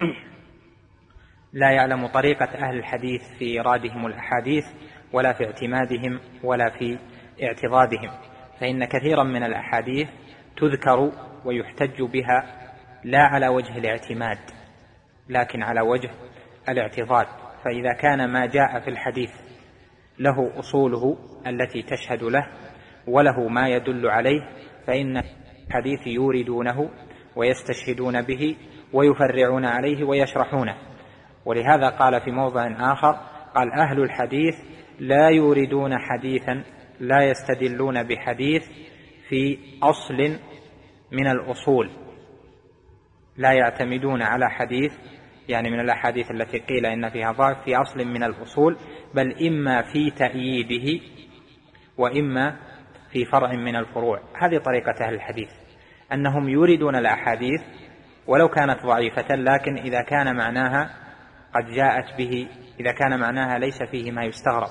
لا يعلم طريقة أهل الحديث في إيرادهم الأحاديث ولا في اعتمادهم ولا في اعتضادهم، فإن كثيرا من الأحاديث تذكر ويحتج بها لا على وجه الاعتماد لكن على وجه الاعتضاد، فإذا كان ما جاء في الحديث له أصوله التي تشهد له وله ما يدل عليه فإن الحديث يوردونه ويستشهدون به ويفرعون عليه ويشرحونه. ولهذا قال في موضع آخر، قال أهل الحديث لا يوردون حديثا لا يستدلون بحديث في أصل من الأصول، لا يعتمدون على حديث يعني من الأحاديث التي قيل إن فيها ضعف في أصل من الأصول، بل إما في تأييده وإما في فرع من الفروع. هذه طريقة أهل الحديث، أنهم يوردون الأحاديث ولو كانت ضعيفة، لكن إذا كان معناها قد جاءت به، إذا كان معناها ليس فيه ما يستغرب.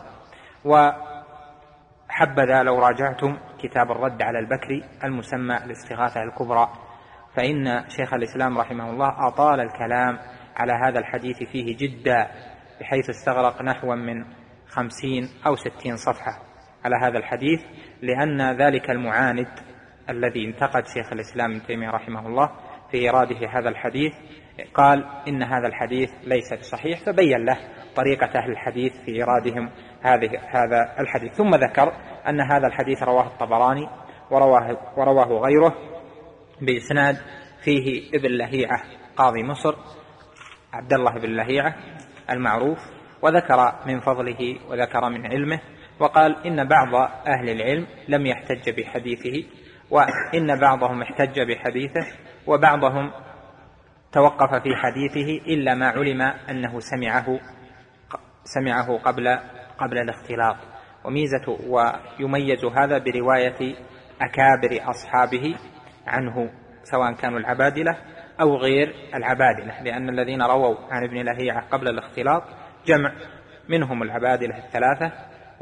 وحبذا لو راجعتم كتاب الرد على البكري المسمى الاستغاثة الكبرى، فإن شيخ الإسلام رحمه الله أطال الكلام على هذا الحديث فيه جدا، بحيث استغرق نحو من خمسين أو ستين صفحة على هذا الحديث، لأن ذلك المعاند الذي انتقد شيخ الإسلام ابن تيمية رحمه الله في إيراده هذا الحديث قال إن هذا الحديث ليس بصحيح، فبين له طريقة أهل الحديث في إيرادهم هذه هذا الحديث. ثم ذكر أن هذا الحديث رواه الطبراني ورواه, ورواه غيره بإسناد فيه ابن لهيعة قاضي مصر عبد الله بن لهيعة المعروف، وذكر من فضله وذكر من علمه، وقال إن بعض أهل العلم لم يحتج بحديثه، وإن بعضهم احتج بحديثه وبعضهم توقف في حديثه إلا ما علم أنه سمعه سمعه قبل قبل الاختلاط. وميزة ويميز هذا برواية أكابر أصحابه عنه سواء كانوا العبادلة أو غير العبادلة، لأن الذين رووا عن ابن لهيعة قبل الاختلاط جمع، منهم العبادلة الثلاثة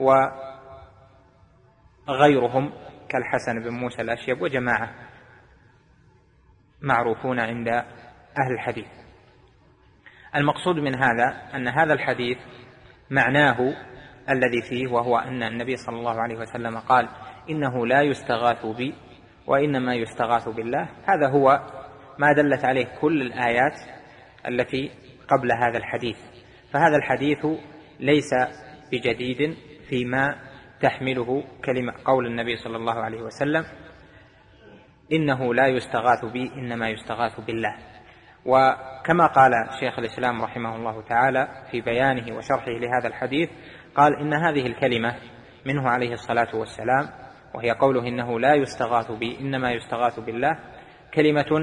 وغيرهم كالحسن بن موسى الأشيب وجماعة معروفون عند أهل الحديث. المقصود من هذا أن هذا الحديث معناه الذي فيه، وهو أن النبي صلى الله عليه وسلم قال إنه لا يستغاث بي وإنما يستغاث بالله، هذا هو ما دلت عليه كل الآيات التي قبل هذا الحديث. فهذا الحديث ليس بجديد فيما تحمله كلمة قول النبي صلى الله عليه وسلم إنه لا يستغاث بي إنما يستغاث بالله. وكما قال شيخ الإسلام رحمه الله تعالى في بيانه وشرحه لهذا الحديث، قال إن هذه الكلمة منه عليه الصلاة والسلام، وهي قوله إنه لا يستغاث بي إنما يستغاث بالله، كلمة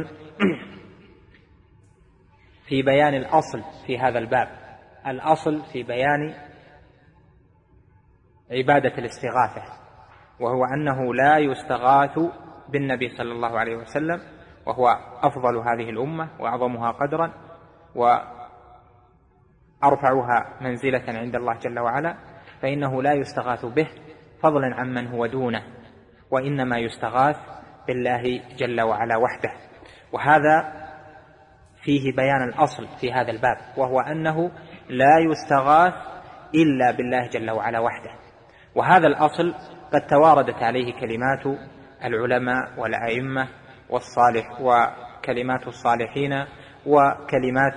في بيان الأصل في هذا الباب، الأصل في بيان عبادة الاستغاثة، وهو أنه لا يستغاث بالنبي صلى الله عليه وسلم، وهو أفضل هذه الأمة وأعظمها قدرا وأرفعها منزلة عند الله جل وعلا، فإنه لا يستغاث به فضلا عمن هو دونه، وإنما يستغاث بالله جل وعلا وحده. وهذا فيه بيان الأصل في هذا الباب، وهو أنه لا يستغاث إلا بالله جل وعلا وحده. وهذا الأصل قد تواردت عليه كلمات العلماء والأئمة والصالح وكلمات الصالحين وكلمات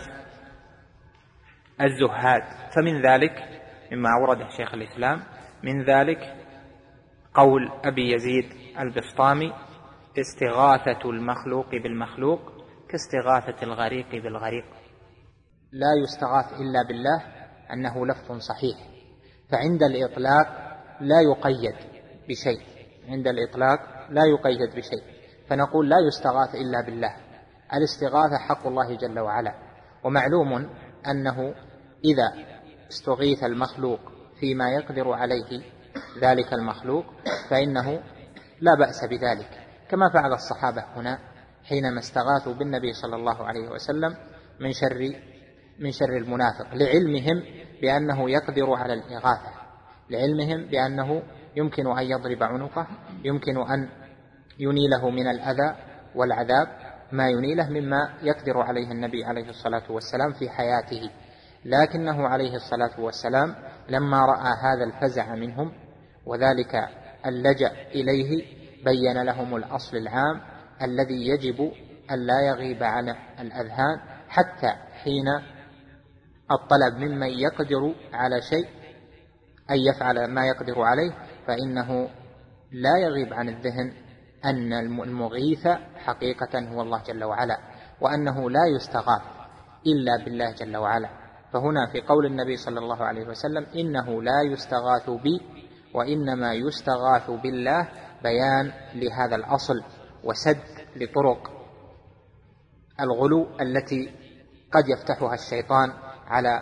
الزهاد. فمن ذلك مما أورده شيخ الإسلام من ذلك قول أبي يزيد البسطامي: استغاثة المخلوق بالمخلوق كاستغاثة الغريق بالغريق. لا يستغاث إلا بالله أنه لفظ صحيح، فعند الإطلاق لا يقيد بشيء، عند الإطلاق لا يقيد بشيء، فنقول لا يستغاث إلا بالله. الاستغاثة حق الله جل وعلا، ومعلوم أنه إذا استغيث المخلوق فيما يقدر عليه ذلك المخلوق فإنه لا بأس بذلك، كما فعل الصحابة هنا حينما استغاثوا بالنبي صلى الله عليه وسلم من شر من شر المنافق، لعلمهم بأنه يقدر على الإغاثة، لعلمهم بأنه يمكن أن يضرب عنقه، يمكن أن ينيله من الأذى والعذاب ما ينيله مما يقدر عليه النبي عليه الصلاة والسلام في حياته. لكنه عليه الصلاة والسلام لما رأى هذا الفزع منهم وذلك اللجأ إليه بين لهم الأصل العام الذي يجب أن لا يغيب عن الأذهان حتى حين الطلب ممن يقدر على شيء أن يفعل ما يقدر عليه، فإنه لا يغيب عن الذهن أن المغيث حقيقة هو الله جل وعلا، وأنه لا يستغاث إلا بالله جل وعلا. فهنا في قول النبي صلى الله عليه وسلم: إنه لا يستغاث بي وإنما يستغاث بالله، بيان لهذا الأصل وسد لطرق الغلو التي قد يفتحها الشيطان على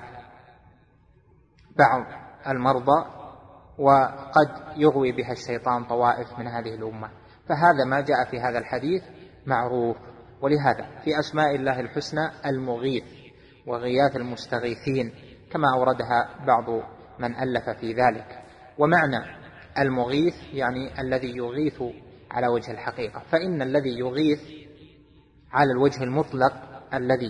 بعض المرضى وقد يغوي بها الشيطان طوائف من هذه الأمة. فهذا ما جاء في هذا الحديث معروف. ولهذا في أسماء الله الحسنى المغيث وغياث المستغيثين كما أوردها بعض من ألف في ذلك. ومعنى المغيث يعني الذي يغيث على وجه الحقيقة، فإن الذي يغيث على الوجه المطلق الذي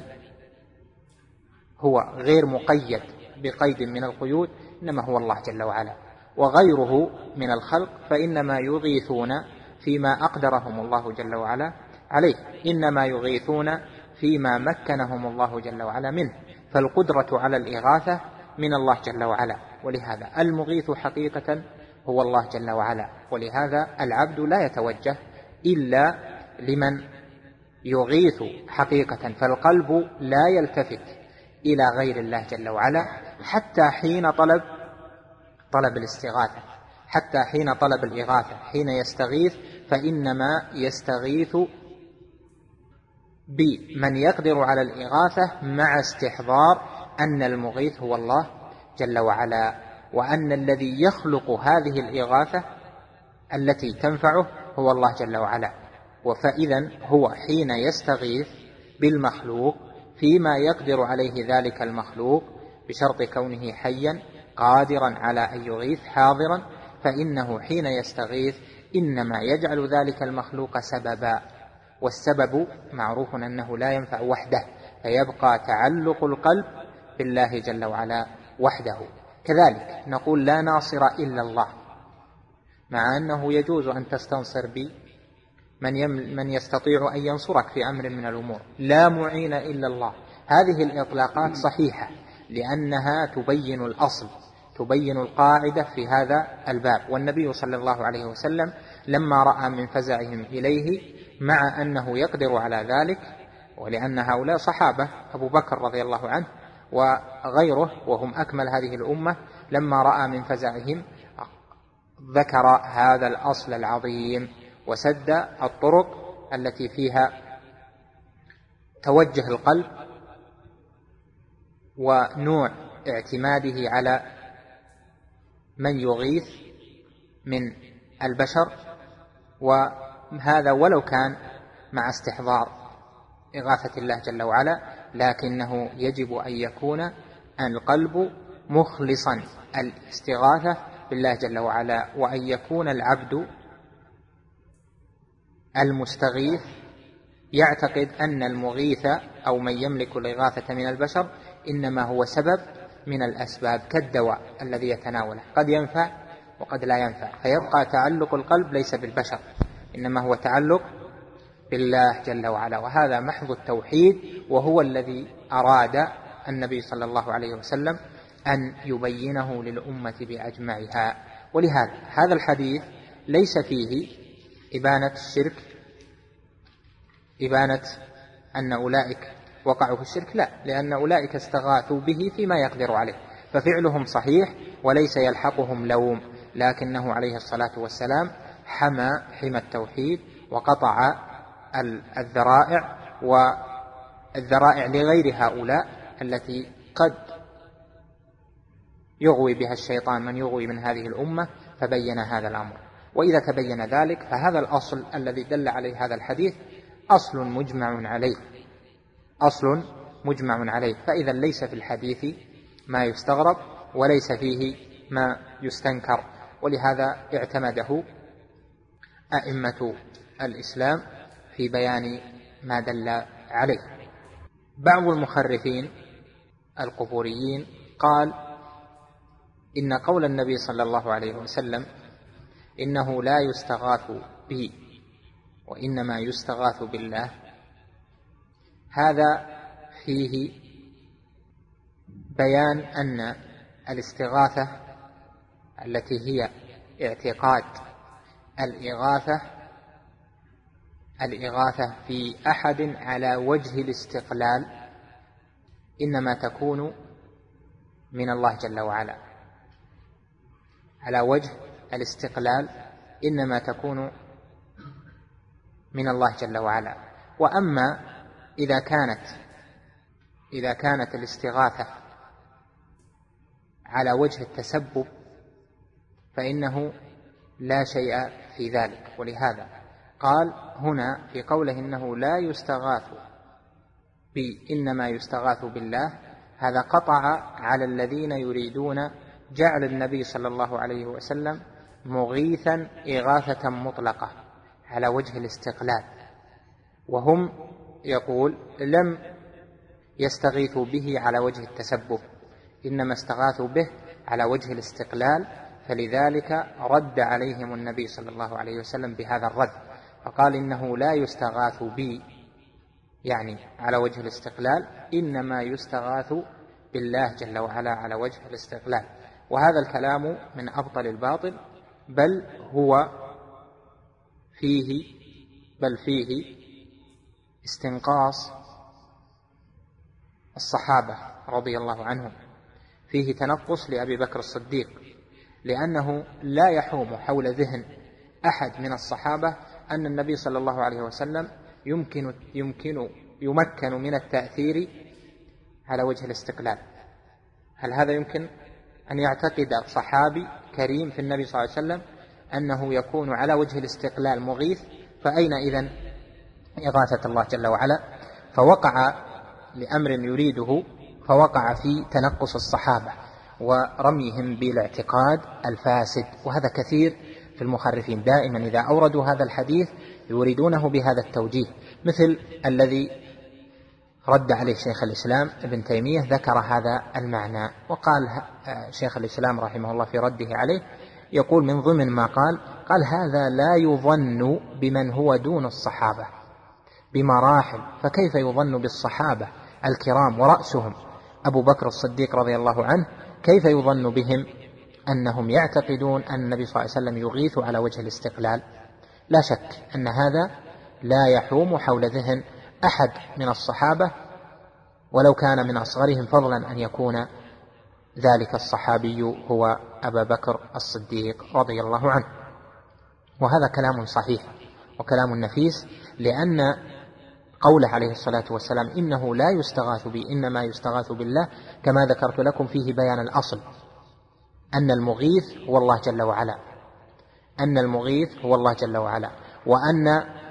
هو غير مقيد بقيد من القيود إنما هو الله جل وعلا، وغيره من الخلق فإنما يغيثون فيما أقدرهم الله جل وعلا عليه، إنما يغيثون فيما مكنهم الله جل وعلا منه، فالقدرة على الإغاثة من الله جل وعلا. ولهذا المغيث حقيقة هو الله جل وعلا، ولهذا العبد لا يتوجه إلا لمن يغيث حقيقة، فالقلب لا يلتفت إلى غير الله جل وعلا حتى حين طلب طلب الاستغاثة، حتى حين طلب الإغاثة، حين يستغيث فإنما يستغيث بمن يقدر على الإغاثة مع استحضار أن المغيث هو الله جل وعلا، وأن الذي يخلق هذه الإغاثة التي تنفعه هو الله جل وعلا. وفإذا هو حين يستغيث بالمخلوق فيما يقدر عليه ذلك المخلوق بشرط كونه حيا قادرا على أن يغيث حاضرا، فإنه حين يستغيث إنما يجعل ذلك المخلوق سببا، والسبب معروف أنه لا ينفع وحده، فيبقى تعلق القلب بالله جل وعلا وحده. كذلك نقول لا ناصر إلا الله، مع أنه يجوز أن تستنصر بي من, من يستطيع أن ينصرك في أمر من الأمور، لا معين إلا الله. هذه الإطلاقات صحيحة لأنها تبين الأصل، تبين القاعدة في هذا الباب. والنبي صلى الله عليه وسلم لما رأى من فزعهم إليه مع أنه يقدر على ذلك، ولأن هؤلاء صحابة أبو بكر رضي الله عنه وغيره وهم أكمل هذه الأمة، لما رأى من فزعهم ذكر هذا الأصل العظيم وسد الطرق التي فيها توجه القلب ونوع اعتماده على من يغيث من البشر، وهذا ولو كان مع استحضار إغاثة الله جل وعلا، لكنه يجب أن يكون القلب مخلصا الاستغاثة بالله جل وعلا، وأن يكون العبد المستغيث يعتقد أن المغيث أو من يملك الإغاثة من البشر إنما هو سبب من الأسباب كالدواء الذي يتناوله، قد ينفع وقد لا ينفع، فيبقى تعلق القلب ليس بالبشر إنما هو تعلق بالله جل وعلا، وهذا محض التوحيد، وهو الذي أراد النبي صلى الله عليه وسلم أن يبينه للأمة بأجمعها. ولهذا هذا الحديث ليس فيه إبانة الشرك، إبانة أن أولئك وقعوا في الشرك، لا، لأن أولئك استغاثوا به فيما يقدر عليه، ففعلهم صحيح وليس يلحقهم لوم، لكنه عليه الصلاة والسلام حمى حمى التوحيد وقطع الذرائع والذرائع لغير هؤلاء التي قد يغوي بها الشيطان من يغوي من هذه الأمة، فبين هذا الأمر. وإذا تبين ذلك فهذا الأصل الذي دل عليه هذا الحديث أصل مجمع عليه، أصل مجمع عليه، فإذا ليس في الحديث ما يستغرب وليس فيه ما يستنكر، ولهذا اعتمده أئمة الإسلام في بيان ما دل عليه. بعض المخرفين القبوريين قال إن قول النبي صلى الله عليه وسلم إنه لا يستغاث بي وإنما يستغاث بالله، هذا فيه بيان أن الاستغاثة التي هي اعتقاد الإغاثة الإغاثة في أحد على وجه الاستقلال إنما تكون من الله جل وعلا، على وجه الاستقلال إنما تكون من الله جل وعلا. وأما إذا كانت إذا كانت الاستغاثة على وجه التسبب فإنه لا شيء في ذلك. ولهذا قال هنا في قوله إنه لا يستغاث بي إنما يستغاث بالله، هذا قطع على الذين يريدون جعل النبي صلى الله عليه وسلم مغيثا إغاثة مطلقة على وجه الاستقلال، وهم يقول لم يستغيثوا به على وجه التسبب، إنما استغاثوا به على وجه الاستقلال، فلذلك رد عليهم النبي صلى الله عليه وسلم بهذا الرد، فقال إنه لا يستغاث بي يعني على وجه الاستقلال، إنما يستغاث بالله جل وعلا على وجه الاستقلال. وهذا الكلام من أبطل الباطل، بل هو فيه بل فيه استنقاص الصحابة رضي الله عنهم، فيه تنقص لأبي بكر الصديق، لأنه لا يحوم حول ذهن أحد من الصحابة أن النبي صلى الله عليه وسلم يمكن يمكن يمكن من التأثير على وجه الاستقلال. هل هذا يمكن أن يعتقد صحابي كريم في النبي صلى الله عليه وسلم أنه يكون على وجه الاستقلال مغيث؟ فأين إذن إغاثة الله جل وعلا؟ فوقع لأمر يريده، فوقع في تنقص الصحابة ورميهم بالاعتقاد الفاسد. وهذا كثير في المخرفين، دائما إذا أوردوا هذا الحديث يريدونه بهذا التوجيه، مثل الذي رد عليه شيخ الإسلام ابن تيمية، ذكر هذا المعنى، وقال شيخ الإسلام رحمه الله في رده عليه، يقول من ضمن ما قال قال هذا لا يظن بمن هو دون الصحابة بمراحل، فكيف يظن بالصحابة الكرام ورأسهم أبو بكر الصديق رضي الله عنه، كيف يظن بهم أنهم يعتقدون أن النبي صلى الله عليه وسلم يغيث على وجه الاستقلال؟ لا شك أن هذا لا يحوم حول ذهن أحد من الصحابة، ولو كان من أصغرهم، فضلا أن يكون ذلك الصحابي هو أبا بكر الصديق رضي الله عنه. وهذا كلام صحيح وكلام نفيس، لأن قوله عليه الصلاة والسلام إنه لا يستغاث بي إنما يستغاث بالله، كما ذكرت لكم فيه بيان الأصل أن المغيث هو الله جل وعلا، أن المغيث هو الله جل وعلا، وأن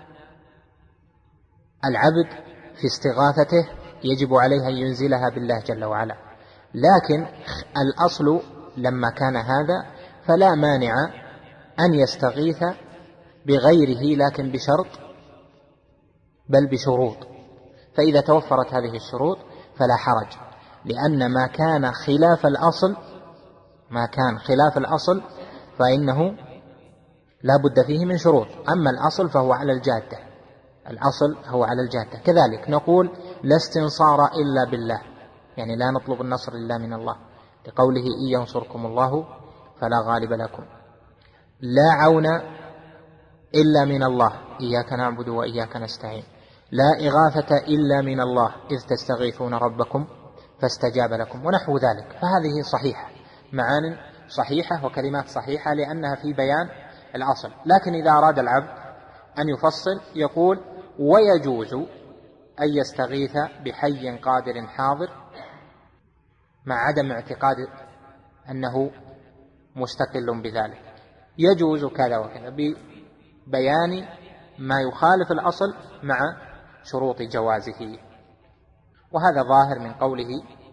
العبد في استغاثته يجب عليه أن ينزلها بالله جل وعلا. لكن الأصل لما كان هذا فلا مانع أن يستغيث بغيره، لكن بشرط بل بشروط، فإذا توفرت هذه الشروط فلا حرج، لأن ما كان خلاف الأصل ما كان خلاف الأصل فإنه لا بد فيه من شروط. أما الأصل فهو على الجادة، الأصل هو على الجادة. كذلك نقول لا استنصار إلا بالله، يعني لا نطلب النصر إلا من الله، لقوله إن ينصركم الله فلا غالب لكم. لا عون إلا من الله، إياك نعبد وإياك نستعين. لا إغاثة إلا من الله، إذ تستغيثون ربكم فاستجاب لكم، ونحو ذلك. فهذه صحيحة، معان صحيحة وكلمات صحيحة لأنها في بيان الأصل. لكن إذا أراد العبد أن يفصل يقول ويجوز أن يستغيث بحي قادر حاضر مع عدم اعتقاد أنه مستقل بذلك، يجوز كذا وكذا ببيان ما يخالف الأصل مع شروط جوازه. وهذا ظاهر من قوله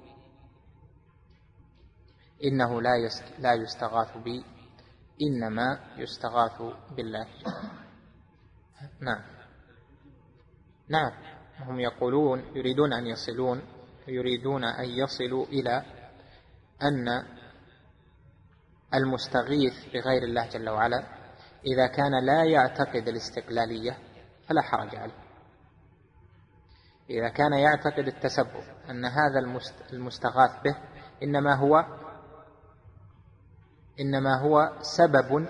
إنه لا يستغاث بي إنما يستغاث بالله. نعم نعم هم يقولون يريدون أن يصلون يريدون أن يصلوا إلى أن المستغيث بغير الله جل وعلا إذا كان لا يعتقد الاستقلالية فلا حرج عليه. إذا كان يعتقد التسبب أن هذا المستغاث به إنما هو إنما هو سبب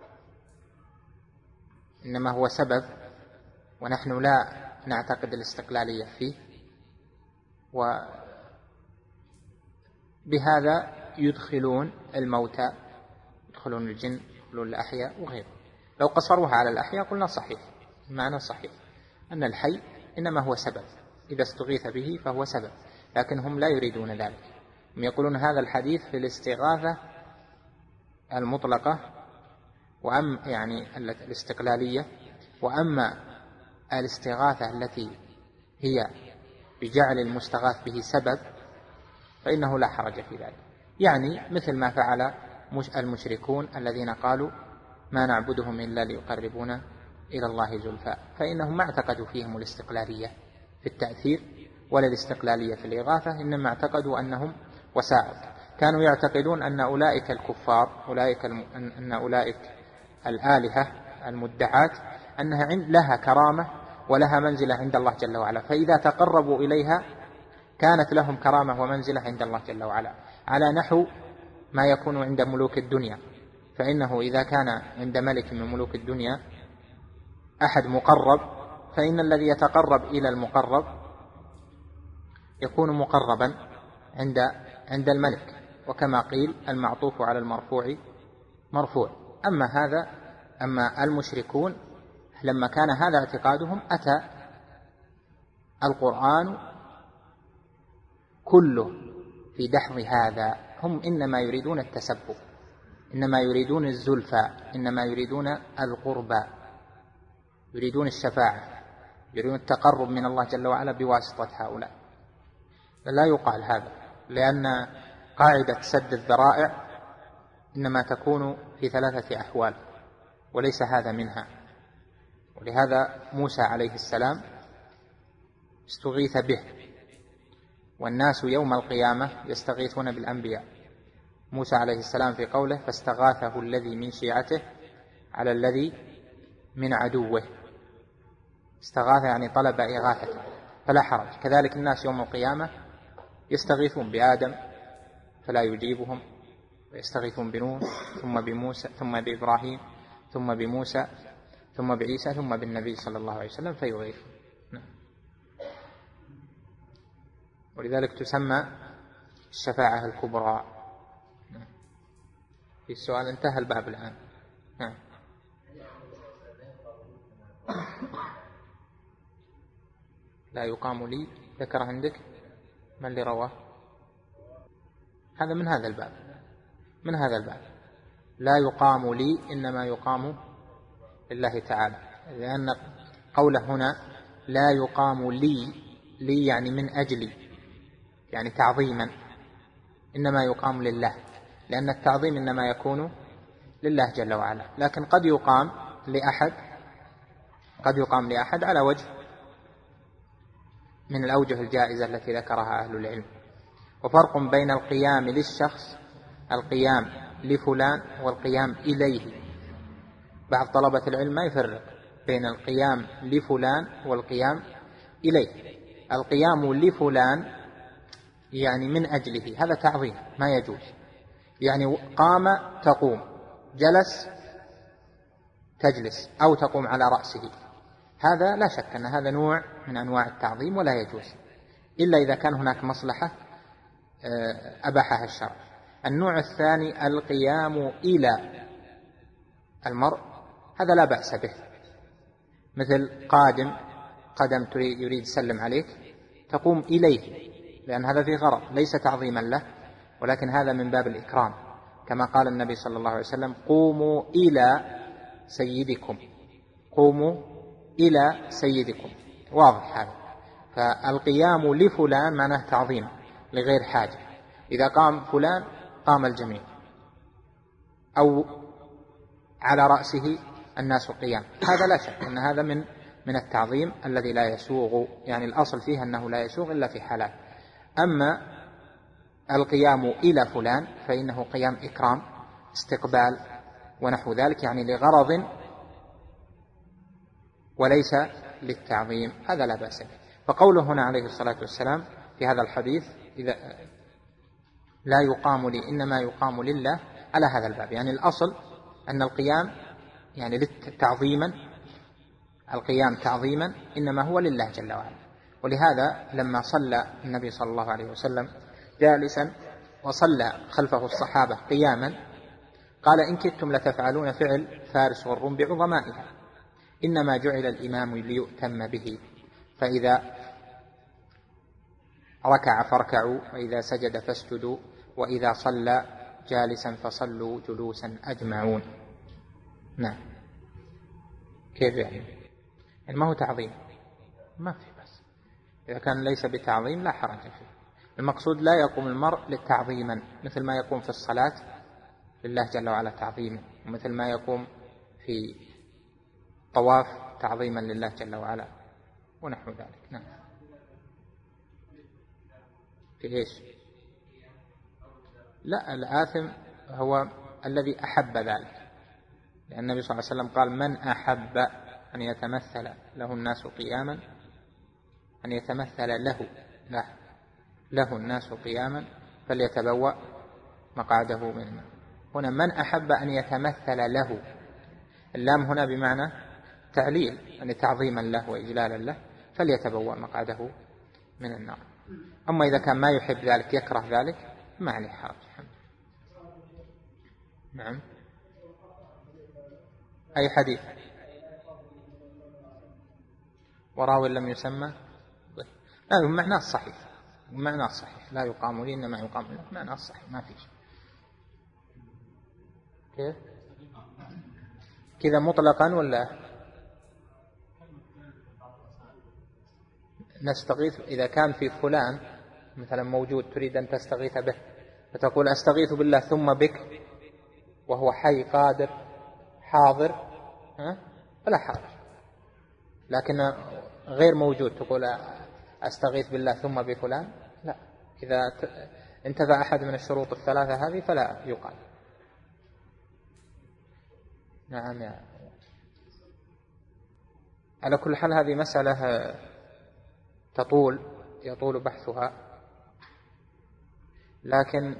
إنما هو سبب ونحن لا نعتقد الاستقلالية فيه، وبهذا يدخلون الموتى، يدخلون الجن، يدخلون الأحياء وغيره. لو قصروها على الأحياء قلنا صحيح، معنى صحيح أن الحي إنما هو سبب، إذا استغيث به فهو سبب، لكن هم لا يريدون ذلك. هم يقولون هذا الحديث في الاستغاثة المطلقة وأم يعني الاستقلالية، وأما الاستغاثة التي هي بجعل المستغاث به سبب فإنه لا حرج في ذلك. يعني مثل ما فعل المشركون الذين قالوا ما نعبدهم إلا ليقربونا إلى الله زلفى، فإنهم ما اعتقدوا فيهم الاستقلالية في التأثير ولا الاستقلالية في الإغاثة، إنما اعتقدوا أنهم وسائط. كانوا يعتقدون أن أولئك الكفار أولئك الم... أن أولئك الآلهة المدعات أنها لها كرامة ولها منزلة عند الله جل وعلا، فإذا تقربوا إليها كانت لهم كرامة ومنزلة عند الله جل وعلا، على نحو ما يكون عند ملوك الدنيا. فإنه إذا كان عند ملك من ملوك الدنيا أحد مقرب فإن الذي يتقرب إلى المقرب يكون مقربا عند عند الملك، وكما قيل المعطوف على المرفوع مرفوع. أما هذا أما المشركون لما كان هذا اعتقادهم أتى القرآن كله في دحض هذا. هم إنما يريدون التسبب، إنما يريدون الزلفى، إنما يريدون القربى، يريدون الشفاعة، يريدون التقرب من الله جل وعلا بواسطة هؤلاء. لا يقال هذا، لأن قاعدة سد الذرائع إنما تكون في ثلاثة أحوال وليس هذا منها. ولهذا موسى عليه السلام استغيث به، والناس يوم القيامة يستغيثون بالأنبياء. موسى عليه السلام في قوله فاستغاثه الذي من شيعته على الذي من عدوه، استغاث يعني طلب إغاثته فلا حرج. كذلك الناس يوم القيامة يستغيثون بآدم فلا يجيبهم، ويستغيثون بنوح ثم بموسى ثم بإبراهيم ثم بموسى ثم بعيسى ثم بالنبي صلى الله عليه وسلم فيغيث. ولذلك تسمى الشفاعة الكبرى. في السؤال انتهى الباب الآن. نعم. لا يقام لي ذكر عندك من اللي رواه؟ هذا من هذا الباب من هذا الباب لا يقام لي إنما يقام لله تعالى، لأن قوله هنا لا يقام لي لي يعني من أجلي، يعني تعظيما، إنما يقام لله، لأن التعظيم إنما يكون لله جل وعلا. لكن قد يقام لأحد قد يقام لأحد على وجه من الأوجه الجائزة التي ذكرها أهل العلم. وفرق بين القيام للشخص، القيام لفلان، والقيام إليه. بعض طلبة العلم ما يفرق بين القيام لفلان والقيام إليه. القيام لفلان يعني من أجله، هذا تعظيم ما يجوز، يعني قام تقوم، جلس تجلس أو تقوم على رأسه، هذا لا شك أن هذا نوع من أنواع التعظيم ولا يجوز إلا إذا كان هناك مصلحة أباحها الشرع. النوع الثاني القيام إلى المرء، هذا لا بأس به، مثل قادم قدم يريد يسلم عليك تقوم إليه، لأن هذا في غرض ليس تعظيما له، ولكن هذا من باب الإكرام، كما قال النبي صلى الله عليه وسلم قوموا إلى سيدكم، قوموا إلى سيدكم، واضح هذا. فالقيام لفلان معناه تعظيم لغير حاجة، إذا قام فلان قام الجميع، أو على رأسه الناس قيام، هذا لا شك أن هذا من من التعظيم الذي لا يسوغ، يعني الأصل فيه أنه لا يسوغ إلا في حالات. أما القيام إلى فلان فإنه قيام إكرام، استقبال ونحو ذلك، يعني لغرض وليس للتعظيم، هذا لا بأس به. فقوله هنا عليه الصلاة والسلام في هذا الحديث إذا لا يقام لي إنما يقام لله، على هذا الباب، يعني الأصل أن القيام يعني تعظيما، القيام تعظيما إنما هو لله جل وعلا. ولهذا لما صلى النبي صلى الله عليه وسلم جالسا وصلى خلفه الصحابة قياما قال إن كدتم لتفعلون فعل فارس والروم بعظمائها، إنما جعل الإمام ليؤتم به، فإذا ركع فاركعوا وإذا سجد فاسجدوا وإذا صلى جالسا فصلوا جلوسا أجمعون. نعم، كيف يعني؟ يعني ما هو تعظيم، ما في، بس إذا كان ليس بتعظيم لا حرج فيه. المقصود لا يقوم المرء للتعظيما، مثل ما يقوم في الصلاة لله جل وعلا تعظيما، ومثل ما يقوم في طواف تعظيما لله جل وعلا ونحو ذلك. نعم. في إيش؟ لا، الآثم هو الذي أحب ذلك، لأن النبي صلى الله عليه وسلم قال من أحب أن يتمثل له الناس قياما، أن يتمثل له له, له الناس قياما فليتبوأ مقعده من النار. هنا من أحب أن يتمثل له، اللام هنا بمعنى تعليل، يعني تعظيما له وإجلالا له، فليتبوأ مقعده من النار. أما إذا كان ما يحب ذلك يكره ذلك ما عليه حرج. نعم. أي حديث؟ وراو لم يسمى، لا معناه الصحيح، معناه الصحيح لا يقام لي إنما يقام له، معناه الصحيح ما فيش. كيف كذا مطلقا ولا نستغيث؟ إذا كان في فلان مثلا موجود تريد أن تستغيث به فتقول أستغيث بالله ثم بك وهو حي قادر حاضر، ها؟ فلا حرج. لكن غير موجود تقول أستغيث بالله ثم بفلان، لا، إذا انتفى أحد من الشروط الثلاثة هذه فلا يقال. نعم. يا على كل حال هذه مسألة تطول يطول بحثها، لكن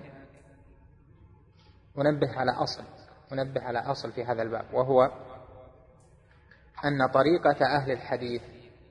ننبه على أصل ننبه على أصل في هذا الباب، وهو أن طريقة أهل الحديث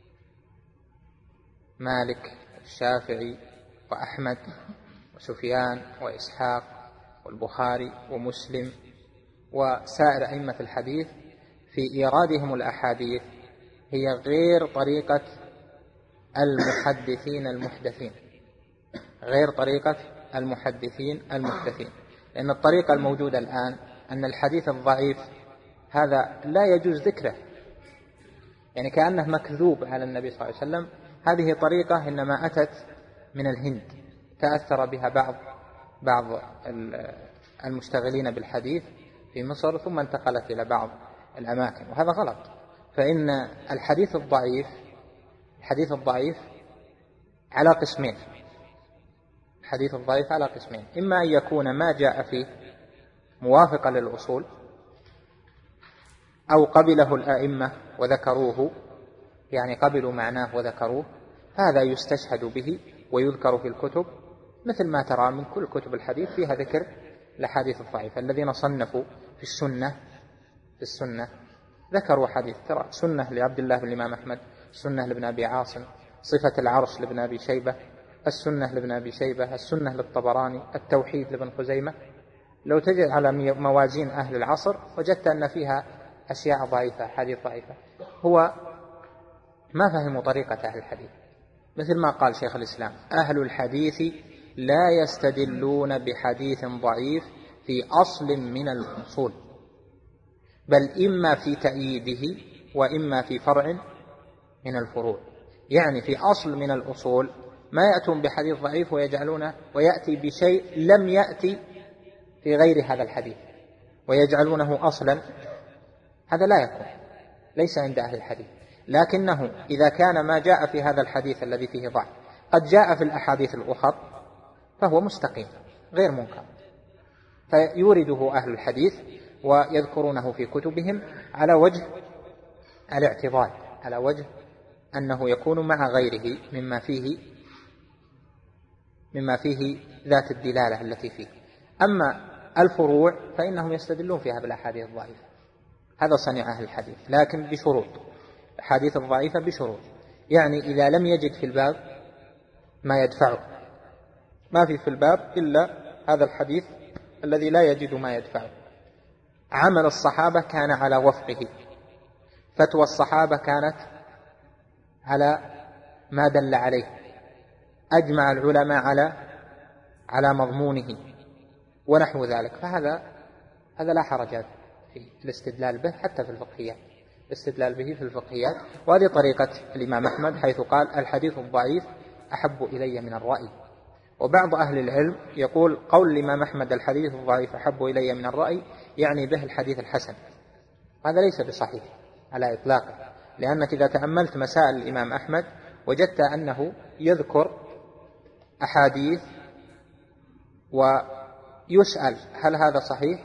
مالك الشافعي وأحمد وسفيان وإسحاق والبخاري ومسلم وسائر أئمة الحديث في إيرادهم الأحاديث هي غير طريقة المحدثين المحدثين، غير طريقة المحدثين المحدثين. لأن الطريقة الموجودة الآن أن الحديث الضعيف هذا لا يجوز ذكره، يعني كأنه مكذوب على النبي صلى الله عليه وسلم. هذه طريقة إنما أتت من الهند، تأثر بها بعض بعض المشتغلين بالحديث في مصر ثم انتقلت إلى بعض الأماكن، وهذا غلط. فإن الحديث الضعيف الحديث الضعيف على قسمين الحديث الضعيف على قسمين إما أن يكون ما جاء فيه موافقا للأصول، أو قبله الأئمة وذكروه، يعني قبلوا معناه وذكروه، هذا يستشهد به ويذكر في الكتب، مثل ما ترى من كل كتب الحديث فيها ذكر الأحاديث الضعيفة. الذين صنفوا في السنة في السنة ذكروا حديث، ترى سنة لعبد الله بن الإمام أحمد، سنة لابن أبي عاصم، صفة العرش لابن أبي شيبة، السنة لابن أبي شيبة، السنة للطبراني، التوحيد لابن خزيمة. لو تجد على موازين أهل العصر وجدت أن فيها أشياء ضعيفة، حديث ضعيفة. هو ما فهموا طريقة أهل الحديث، مثل ما قال شيخ الإسلام: أهل الحديث لا يستدلون بحديث ضعيف في أصل من الأصول، بل إما في تأييده وإما في فرع من الفروع. يعني في أصل من الأصول ما يأتون بحديث ضعيف ويجعلونه ويأتي بشيء لم يأتي في غير هذا الحديث ويجعلونه أصلا، هذا لا يكون، ليس عند أهل الحديث. لكنه إذا كان ما جاء في هذا الحديث الذي فيه ضعف قد جاء في الأحاديث الأخر فهو مستقيم غير منكر، فيورده أهل الحديث ويذكرونه في كتبهم على وجه الاعتضاد، على وجه أنه يكون مع غيره مما فيه مما فيه ذات الدلالة التي فيه. أما الفروع فإنهم يستدلون فيها بالأحاديث الضعيفة، هذا صنيع أهل الحديث، لكن بشروط. الأحاديث الضعيفة بشروط، يعني إذا لم يجد في الباب ما يدفعه، ما في في الباب إلا هذا الحديث الذي لا يجد ما يدفعه، عمل الصحابة كان على وفقه، فتوى الصحابة كانت على ما دل عليه، أجمع العلماء على على مضمونه ونحو ذلك، فهذا هذا لا حرج في الاستدلال به حتى في الفقهيات، الاستدلال به في الفقهيات. وهذه طريقة الإمام أحمد، حيث قال: الحديث الضعيف أحب إلي من الرأي. وبعض أهل العلم يقول قول الإمام أحمد الحديث الضعيف أحب إلي من الرأي يعني به الحديث الحسن، هذا ليس بصحيح على إطلاقه، لأنك إذا تأملت مسائل الإمام أحمد وجدت أنه يذكر أحاديث ويسأل هل هذا صحيح،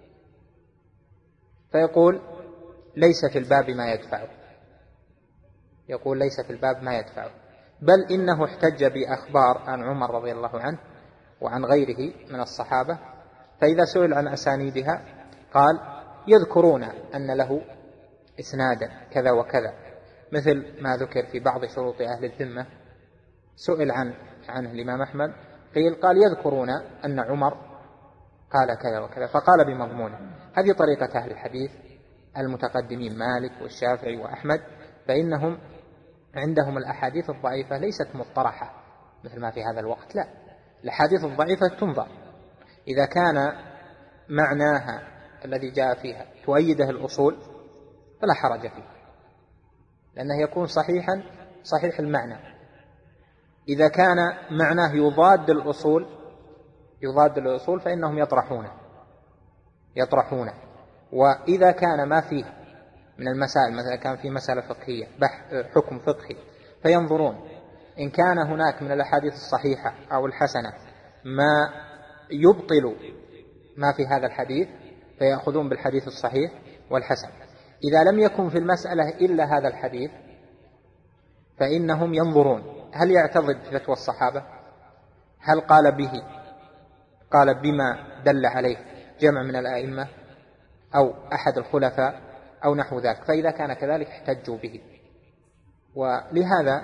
فيقول ليس في الباب ما يدفعه، يقول ليس في الباب ما يدفعه، بل إنه احتج بأخبار عن عمر رضي الله عنه وعن غيره من الصحابة، فإذا سئل عن أسانيدها قال يذكرون أن له إسنادا كذا وكذا، مثل ما ذكر في بعض شروط أهل الذمة، سئل عن عنه الإمام أحمد قيل قال يذكرون أن عمر قال كذا وكذا، فقال بمضمونه. هذه طريقة أهل الحديث المتقدمين مالك والشافعي وأحمد، فإنهم عندهم الأحاديث الضعيفة ليست مطرحة مثل ما في هذا الوقت، لا، الأحاديث الضعيفة تنظر إذا كان معناها الذي جاء فيها تؤيده الأصول فلا حرج فيه، لأنه يكون صحيحا صحيح المعنى. إذا كان معناه يضاد الأصول يضاد الأصول فإنهم يطرحونه يطرحونه وإذا كان ما فيه من المسائل، مثلا كان في مسألة فقهية حكم فقهي، فينظرون إن كان هناك من الأحاديث الصحيحة أو الحسنة ما يبطل ما في هذا الحديث فيأخذون بالحديث الصحيح والحسن. إذا لم يكن في المسألة إلا هذا الحديث فإنهم ينظرون هل يعتضد فتوى الصحابة، هل قال به قال بما دل عليه جمع من الأئمة أو أحد الخلفاء أو نحو ذلك، فإذا كان كذلك احتجوا به. ولهذا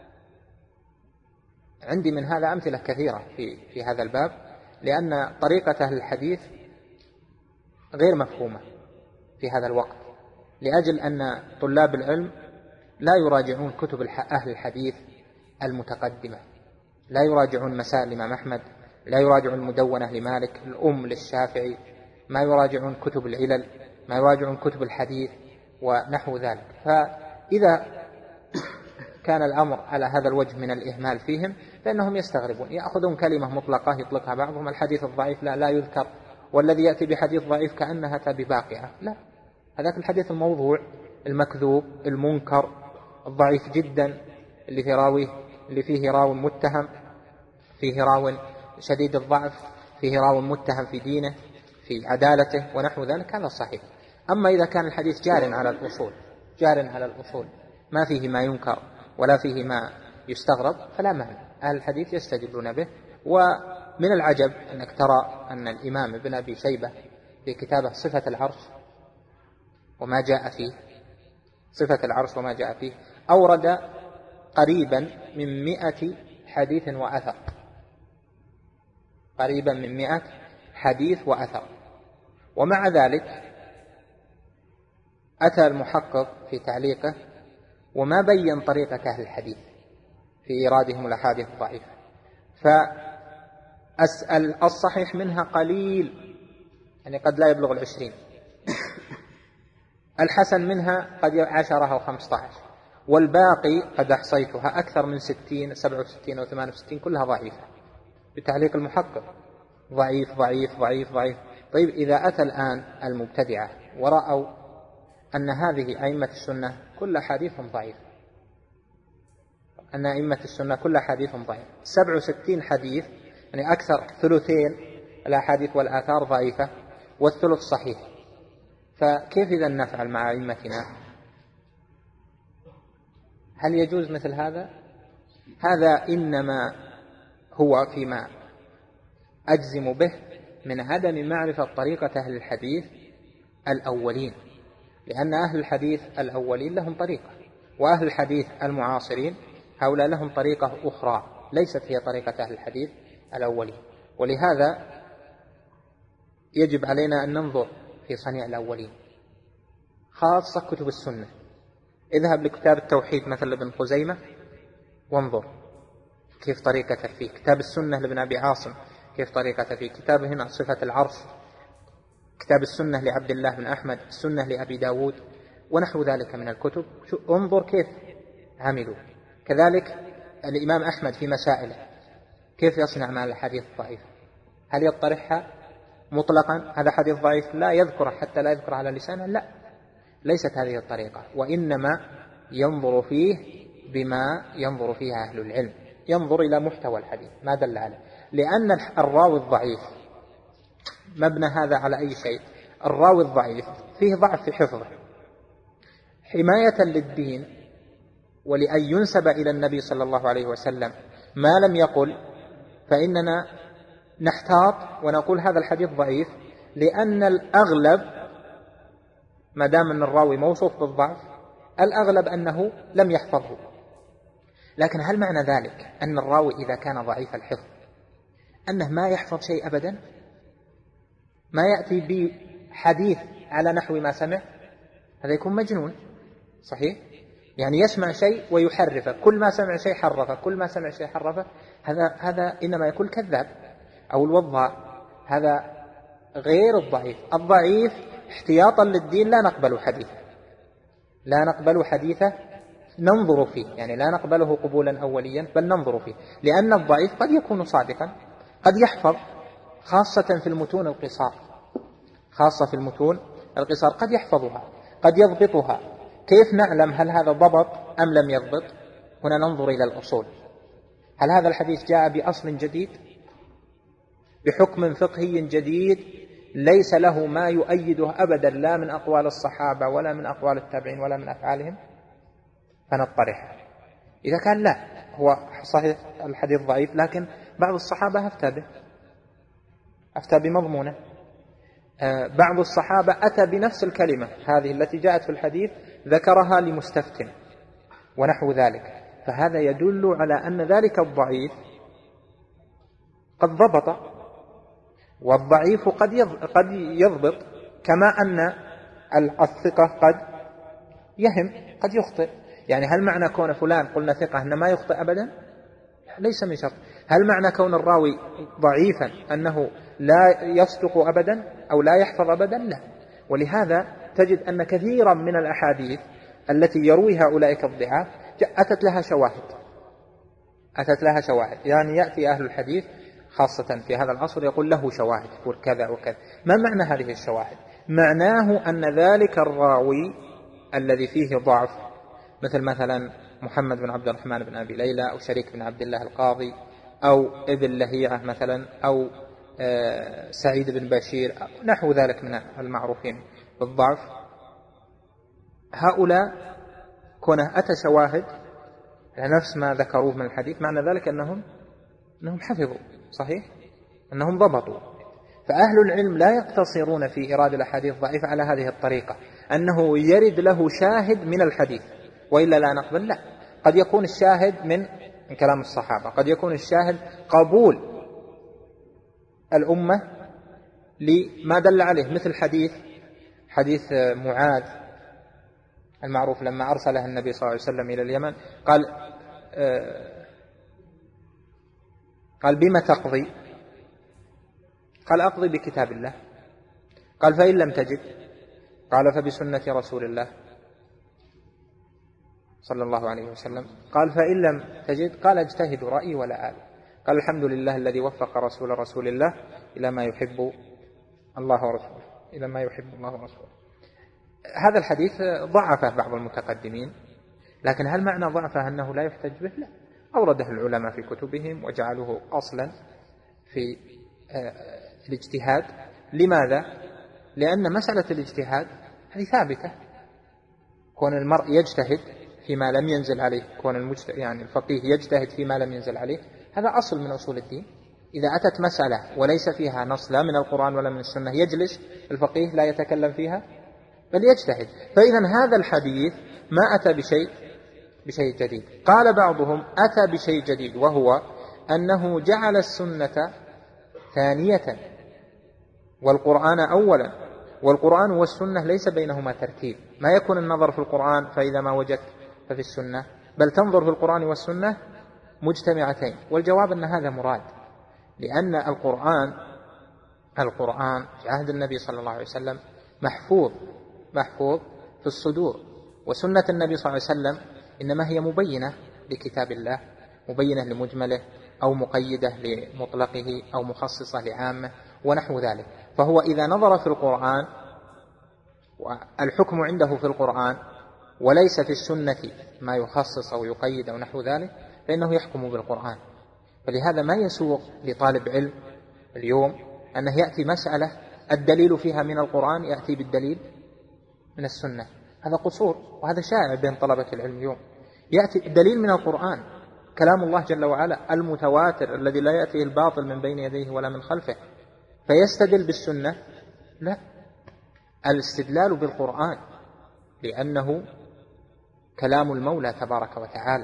عندي من هذا أمثلة كثيرة في في هذا الباب، لأن طريقة أهل الحديث غير مفهومة في هذا الوقت، لأجل أن طلاب العلم لا يراجعون كتب أهل الحديث المتقدمة، لا يراجعون مسائل الإمام أحمد، لا يراجعون المدونة لمالك، الأم للشافعي، ما يراجعون كتب العلل، ما يراجعون كتب الحديث ونحو ذلك. فإذا كان الأمر على هذا الوجه من الإهمال فيهم فإنهم يستغربون، يأخذون كلمة مطلقة يطلقها بعضهم الحديث الضعيف لا لا يذكر، والذي يأتي بحديث ضعيف كأنها تبي باقعة، لا، هذاك الحديث الموضوع المكذوب المنكر الضعيف جدا اللي في راويه اللي فيه راو متهم، فيه راو شديد الضعف، فيه راو متهم في دينه في عدالته ونحو ذلك، هذا صحيح. أما إذا كان الحديث جار على الأصول جار على الأصول ما فيه ما ينكر ولا فيه ما يستغرب فلا معنى، أهل الحديث يستدلون به. ومن العجب أنك ترى أن الإمام ابن أبي شيبة في كتابه صفة العرش وما جاء فيه صفة العرش وما جاء فيه أورد قريبا من مئة حديث وأثر قريبا من مئة حديث وأثر ومع ذلك أتى المحقق في تعليقه وما بين طريقة أهل الحديث في إيرادهم الأحاديث الضعيفة. فأسأل الصحيح منها قليل، يعني قد لا يبلغ العشرين، الحسن منها قد عشرة أو خمسة عشر، والباقي قد أحصيتها أكثر من ستين سبعة وستين أو ثمانية وستين كلها ضعيفة بتعليق المحقق، ضعيف ضعيف ضعيف ضعيف. طيب إذا أتى الآن المبتدعة ورأوا أن هذه أئمة السنة كل حديثهم ضعيف، أن أئمة السنة كل حديثهم ضعيف، سبع وستين حديث يعني أكثر ثلثين الأحاديث والآثار ضعيفة والثلث صحيح، فكيف إذا نفعل مع أئمتنا؟ هل يجوز مثل هذا؟ هذا إنما هو فيما أجزم به من عدم معرفة طريقة أهل الحديث الأولين، لأن أهل الحديث الأولين لهم طريقة، وأهل الحديث المعاصرين هؤلاء لهم طريقة أخرى ليست هي طريقة أهل الحديث الأولين. ولهذا يجب علينا أن ننظر في صنيع الأولين، خاصة كتب السنة. اذهب لكتاب التوحيد مثل لابن خزيمة وانظر كيف طريقته فيه، كتاب السنة لابن أبي عاصم كيف طريقته فيه، كتاب هنا صفة العرش، كتاب السنة لعبد الله بن أحمد، السنة لأبي داود، ونحو ذلك من الكتب، انظر كيف عملوا. كذلك الإمام أحمد في مسائله كيف يصنع مع الحديث الضعيف، هل يطرحها مطلقا هذا حديث ضعيف لا يذكره حتى لا يذكر على لسانه؟ لا، ليست هذه الطريقة، وإنما ينظر فيه بما ينظر فيه أهل العلم، ينظر إلى محتوى الحديث ما دل عليه، لأن الراوي الضعيف مبنى هذا على أي شيء، الراوي الضعيف فيه ضعف في حفظه، حماية للدين ولأن ينسب إلى النبي صلى الله عليه وسلم ما لم يقل، فإننا نحتاط ونقول هذا الحديث ضعيف، لأن الأغلب ما دام أن الراوي موصوف بالضعف الأغلب أنه لم يحفظه. لكن هل معنى ذلك أن الراوي إذا كان ضعيف الحفظ أنه ما يحفظ شيء أبدا، ما يأتي بحديث على نحو ما سمع؟ هذا يكون مجنون، صحيح؟ يعني يسمع شيء ويحرفه، كل ما سمع شيء حرفه، كل ما سمع شيء حرفه، هذا هذا إنما يكون كذاب أو الوضاء، هذا غير الضعيف. الضعيف احتياطا للدين لا نقبل حديثه، لا نقبل حديثه، ننظر فيه، يعني لا نقبله قبولا أوليا بل ننظر فيه، لأن الضعيف قد يكون صادقا، قد يحفظ، خاصة في المتون القصار، خاصة في المتون القصار قد يحفظها قد يضبطها. كيف نعلم هل هذا ضبط أم لم يضبط؟ هنا ننظر إلى الأصول، هل هذا الحديث جاء بأصل جديد بحكم فقهي جديد ليس له ما يؤيده أبدا، لا من أقوال الصحابة ولا من أقوال التابعين ولا من أفعالهم، فنطرح. إذا كان لا، هو صحيح الحديث ضعيف لكن بعض الصحابة أفتى به، أفتى بمضمونه، بعض الصحابة أتى بنفس الكلمة هذه التي جاءت في الحديث ذكرها لمستفتن ونحو ذلك، فهذا يدل على أن ذلك الضعيف قد ضبط، والضعيف قد قد يضبط، كما أن الثقة قد يهم قد يخطئ. يعني هل معنى كون فلان قلنا ثقة أنه ما يخطئ أبدا؟ ليس من شرط. هل معنى كون الراوي ضعيفا أنه لا يصدق أبدا أو لا يحفظ أبدا؟ لا. ولهذا تجد أن كثيرا من الأحاديث التي يرويها أولئك الضعاف أتت لها شواهد، أتت لها شواهد، يعني يأتي أهل الحديث خاصة في هذا العصر يقول له شواهد، يقول كذا وكذا. ما معنى هذه الشواهد؟ معناه أن ذلك الراوي الذي فيه ضعف، مثل مثلا محمد بن عبد الرحمن بن أبي ليلى أو شريك بن عبد الله القاضي أو ابن لهيعة مثلا أو سعيد بن بشير أو نحو ذلك من المعروفين بالضعف، هؤلاء كونه أتى شواهد نفس ما ذكروه من الحديث، معنى ذلك أنهم أنهم حفظوا صحيح، أنهم ضبطوا. فأهل العلم لا يقتصرون في إيراد الأحاديث الضعيفة على هذه الطريقة، أنه يرد له شاهد من الحديث وإلا لا نقبل. لا، قد يكون الشاهد من كلام الصحابة، قد يكون الشاهد قبول الأمة لما دل عليه، مثل حديث حديث معاذ المعروف لما أرسله النبي صلى الله عليه وسلم إلى اليمن، قال آه قال بما تقضي؟ قال أقضي بكتاب الله. قال فإن لم تجد؟ قال فبسنة رسول الله صلى الله عليه وسلم. قال فإن لم تجد؟ قال اجتهد رأيي ولا آل. قال الحمد لله الذي وفق رسول رسول الله إلى ما يحب الله ورسوله، إلى ما يحب الله ورسوله. هذا الحديث ضعفه بعض المتقدمين، لكن هل معنى ضعفه أنه لا يحتج به؟ لا، أورده العلماء في كتبهم وجعلوه أصلا في الاجتهاد. لماذا؟ لأن مسألة الاجتهاد هذه ثابتة، كون المرء يجتهد فيما لم ينزل عليه، كون المجتهد يعني الفقيه يجتهد فيما لم ينزل عليه، هذا أصل من أصول الدين. إذا أتت مسألة وليس فيها نص لا من القرآن ولا من السنة، يجلس الفقيه لا يتكلم فيها بل يجتهد. فإذا هذا الحديث ما أتى بشيء بشيء جديد. قال بعضهم أتى بشيء جديد، وهو أنه جعل السنة ثانية والقرآن أولا، والقرآن والسنة ليس بينهما ترتيب، ما يكون النظر في القرآن فإذا ما وجدت ففي السنة، بل تنظر في القرآن والسنة مجتمعتين. والجواب أن هذا مراد، لأن القرآن القرآن في عهد النبي صلى الله عليه وسلم محفوظ محفوظ في الصدور، وسنة النبي صلى الله عليه وسلم إنما هي مبينة لكتاب الله، مبينة لمجمله أو مقيدة لمطلقه أو مخصصة لعامه ونحو ذلك. فهو إذا نظر في القرآن والحكم عنده في القرآن وليس في السنة ما يخصص أو يقيد أو نحو ذلك، فإنه يحكم بالقرآن. فلهذا ما يسوق لطالب علم اليوم أنه يأتي مسألة الدليل فيها من القرآن يأتي بالدليل من السنة، هذا قصور، وهذا شائع بين طلبة العلم اليوم. يأتي الدليل من القرآن كلام الله جل وعلا المتواتر الذي لا يأتيه الباطل من بين يديه ولا من خلفه، فيستدل بالسنة؟ لا، الاستدلال بالقرآن لأنه كلام المولى تبارك وتعالى.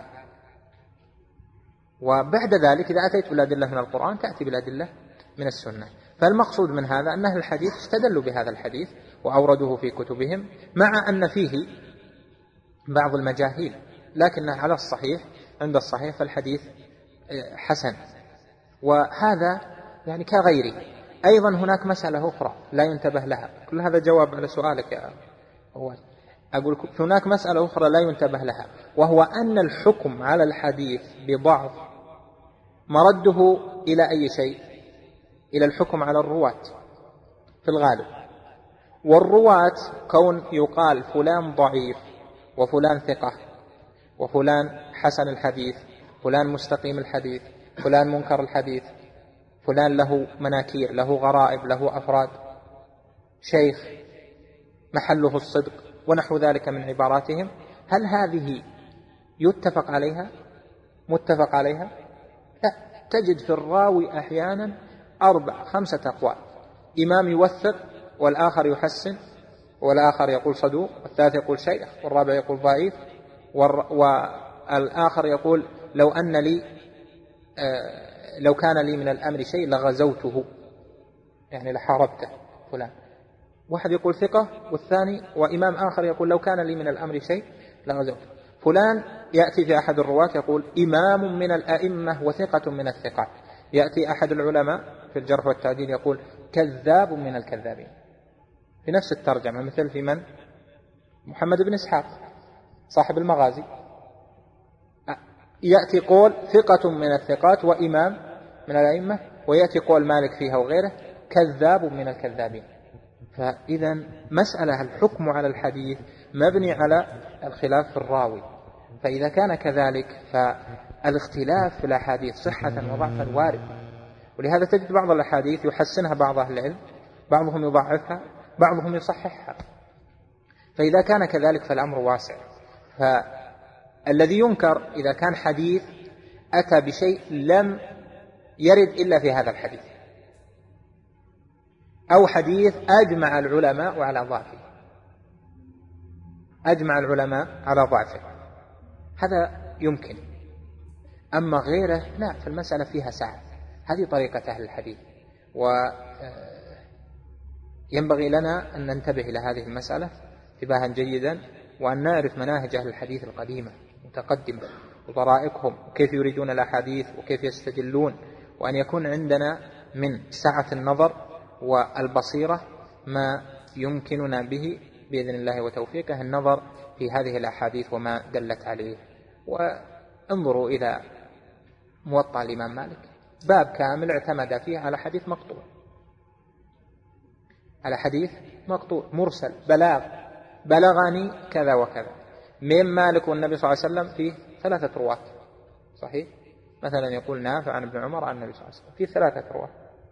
وبعد ذلك إذا أتيت بالأدلة من القرآن تأتي بالأدلة من السنة. فالمقصود من هذا أن أهل الحديث استدلوا بهذا الحديث وأوردوه في كتبهم، مع أن فيه بعض المجاهيل، لكن على الصحيح عند الصحيح فالحديث حسن. وهذا يعني كغيره. أيضا هناك مسألة أخرى لا ينتبه لها، كل هذا جواب على سؤالك يا أول. أقول هناك مسألة أخرى لا ينتبه لها، وهو أن الحكم على الحديث بضعف مرده إلى أي شيء؟ إلى الحكم على الرواة في الغالب. والرواة كون يقال فلان ضعيف وفلان ثقة وفلان حسن الحديث، فلان مستقيم الحديث، فلان منكر الحديث، فلان له مناكير، له غرائب، له أفراد، شيخ محله الصدق ونحو ذلك من عباراتهم، هل هذه يتفق عليها متفق عليها؟ لا، تجد في الراوي أحيانا أربع خمسة أقوال، إمام يوثق والآخر يحسن والآخر يقول صدوق والثالث يقول شيخ والرابع يقول ضعيف والآخر يقول لو أن لي آه لو كان لي من الأمر شيء لغزوته، يعني لحاربته فلان. واحد يقول ثقة والثاني وإمام آخر يقول لو كان لي من الأمر شيء لغزوته. فلان يأتي في أحد الرواة يقول إمام من الأئمة وثقة من الثقات. يأتي أحد العلماء في الجرح والتعديل يقول كذاب من الكذابين في نفس الترجمة، مثل في من؟ محمد بن إسحاق صاحب المغازي، يأتي قول ثقة من الثقات وإمام من الأئمة، ويأتي قول مالك فيها وغيره كذاب من الكذابين. فإذا مسألة الحكم على الحديث مبني على الخلاف في الراوي، فإذا كان كذلك فالاختلاف في الأحاديث صحة وضعفا وارد. ولهذا تجد بعض الأحاديث يحسنها بعض أهل العلم، بعضهم يضعفها، بعضهم يصححها. فإذا كان كذلك فالأمر واسع. فالذي ينكر إذا كان حديث أتى بشيء لم يرد إلا في هذا الحديث، أو حديث أجمع العلماء على ضعفه أجمع العلماء على ضعفه هذا يمكن. أما غيره لا، فالمسألة فيها سعة. هذه طريقة أهل الحديث، وينبغي لنا أن ننتبه إلى هذه المسألة انتباها جيدا، وأن نعرف مناهج أهل الحديث القديمة متقدمة وطرائقهم وكيف يريدون الأحاديث وكيف يستدلون، وأن يكون عندنا من سعة النظر والبصيرة ما يمكننا به بإذن الله وتوفيقه النظر في هذه الأحاديث وما دلت عليه. وانظروا إلى موطأ الإمام مالك، باب كامل اعتمد فيه على حديث مقطوع على حديث مقطوع مرسل بلاغ، بلغني كذا وكذا من مالك والنبي صلى الله عليه وسلم فيه ثلاثة رواة صحيح، مثلا يقول نافع عن ابن عمر عن النبي صلى الله عليه وسلم فيه ثلاثة رواة.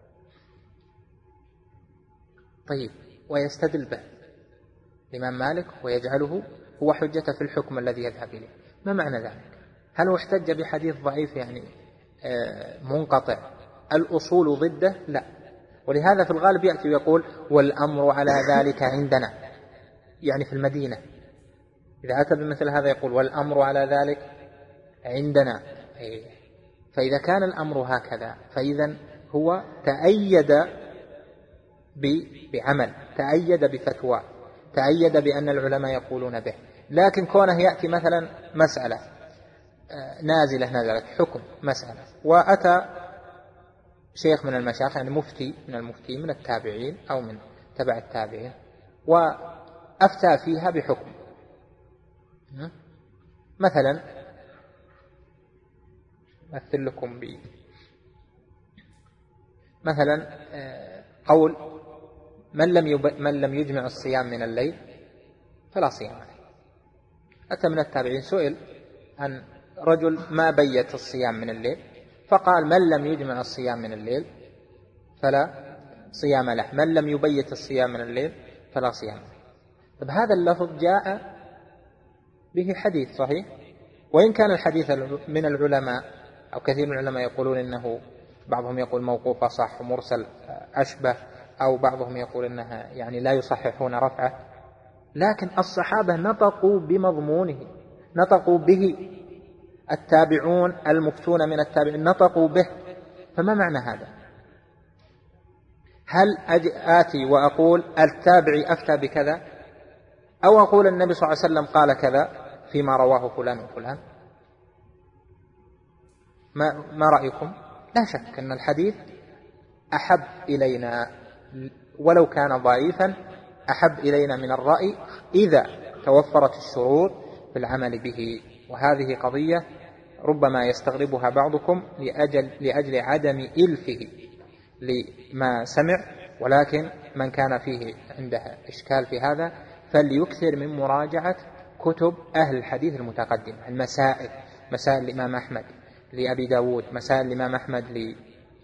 طيب، ويستدل به الإمام مالك ويجعله هو حجة في الحكم الذي يذهب إليه. ما معنى ذلك؟ هل هو احتج بحديث ضعيف يعني منقطع الأصول ضده؟ لا. ولهذا في الغالب يأتي ويقول والأمر على ذلك عندنا، يعني في المدينة. إذا أتى بمثل هذا يقول والأمر على ذلك عندنا. فإذا كان الأمر هكذا فإذا هو تأيد بعمل، تأيد بفتوى، تأيد بأن العلماء يقولون به. لكن كونه يأتي مثلا مسألة نازلة نزلت حكم مسألة، وأتى شيخ من المشايخ يعني مفتي من المفتي من التابعين أو من تبع التابعين وأفتى فيها بحكم، مثلا مثل لكم بي مثلا قول من لم يب... من لم يجمع الصيام من الليل فلا صيام عليه. أتى من التابعين سئل عن رجل ما بيت الصيام من الليل فقال من لم يجمع الصيام من الليل فلا صيام له، من لم يبيت الصيام من الليل فلا صيام له. طب هذا اللفظ جاء به حديث صحيح، وإن كان الحديث من العلماء أو كثير من العلماء يقولون إنه بعضهم يقول موقوف صح ومرسل أشبه، أو بعضهم يقول إنها يعني لا يصححون رفعه، لكن الصحابة نطقوا بمضمونه، نطقوا به، التابعون المفتون من التابعين نطقوا به. فما معنى هذا؟ هل آتي وأقول التابعي أفتى بكذا، أو أقول النبي صلى الله عليه وسلم قال كذا فيما رواه فلان وفلان؟ ما, ما رأيكم؟ لا شك أن الحديث أحب إلينا ولو كان ضعيفا، أحب إلينا من الرأي إذا توفرت الشروط في العمل به. وهذه قضية ربما يستغربها بعضكم لأجل, لأجل عدم إلفه لما سمع، ولكن من كان فيه عنده إشكال في هذا فليكثر من مراجعة كتب أهل الحديث المتقدم، المسائل، مسائل الإمام أحمد لأبي داود، مسائل الإمام أحمد ل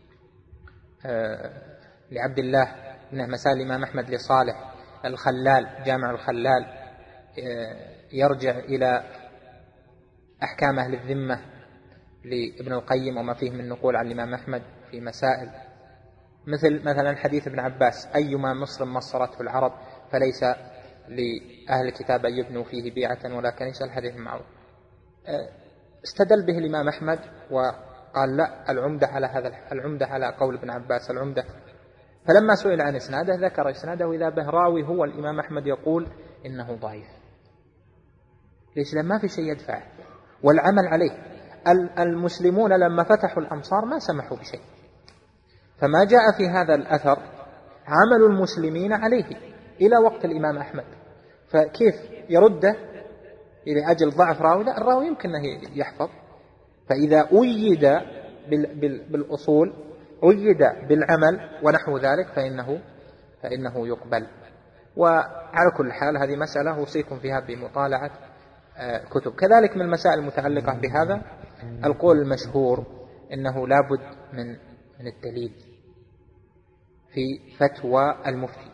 لعبد الله، مسائل الإمام أحمد لصالح، الخلال، جامع الخلال، يرجع إلى أحكام أهل الذمة لابن القيم وما فيه من نقول عن الإمام أحمد في مسائل، مثل مثلا حديث ابن عباس أيما مصر مصرته العرب فليس لأهل الكتاب أن يبنوا فيه بيعة ولا كنيسة، الحديث المعروف. استدل به الإمام أحمد وقال لا، العمدة على هذا، العمدة على قول ابن عباس العمدة. فلما سئل عن إسناده ذكر إسناده إذا به راوي هو الإمام أحمد يقول إنه ضعيف. ليش؟ لما في شيء يدفعه والعمل عليه. المسلمون لما فتحوا الأمصار ما سمحوا بشيء، فما جاء في هذا الأثر عمل المسلمين عليه إلى وقت الإمام أحمد، فكيف يرده إلى أجل ضعف راوي؟ لا، الراوي يمكن أن يحفظ. فإذا أيد بالأصول أيد بالعمل ونحو ذلك فإنه, فإنه يقبل. وعلى كل حال هذه مسألة أوصيكم فيها بمطالعة كتب. كذلك من المسائل المتعلقة بهذا القول المشهور إنه لابد من من الدليل في فتوى المفتي.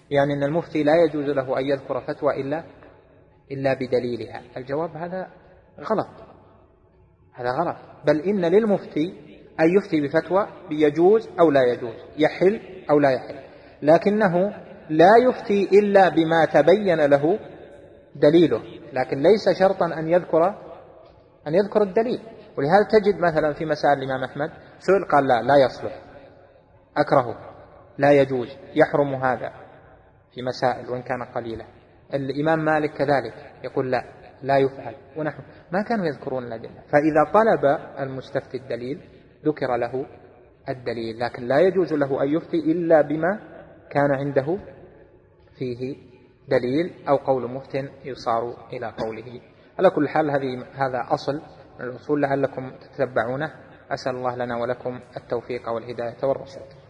يعني أن المفتي لا يجوز له أن يذكر فتوى إلا إلا بدليلها. الجواب هذا غلط، هذا غلط، بل إن للمفتي أن يفتي بفتوى يجوز أو لا يجوز، يحل أو لا يحل، لكنه لا يفتي إلا بما تبين له دليله، لكن ليس شرطا أن يذكر أن يذكر الدليل. ولهذا تجد مثلا في مسائل الإمام أحمد سئل قال لا لا يصلح، أكرهه، لا يجوز، يحرم هذا في مسائل وإن كان قليلة. الإمام مالك كذلك يقول لا لا يفعل، ونحن ما كانوا يذكرون الأدلة. فإذا طلب المستفتي الدليل ذكر له الدليل، لكن لا يجوز له أن يفتي إلا بما كان عنده فيه دليل أو قول مفت يصار إلى قوله. على كل حال هذه هذا أصل من الأصول لعلكم تتبعونه. أسأل الله لنا ولكم التوفيق والهداية والرشاد.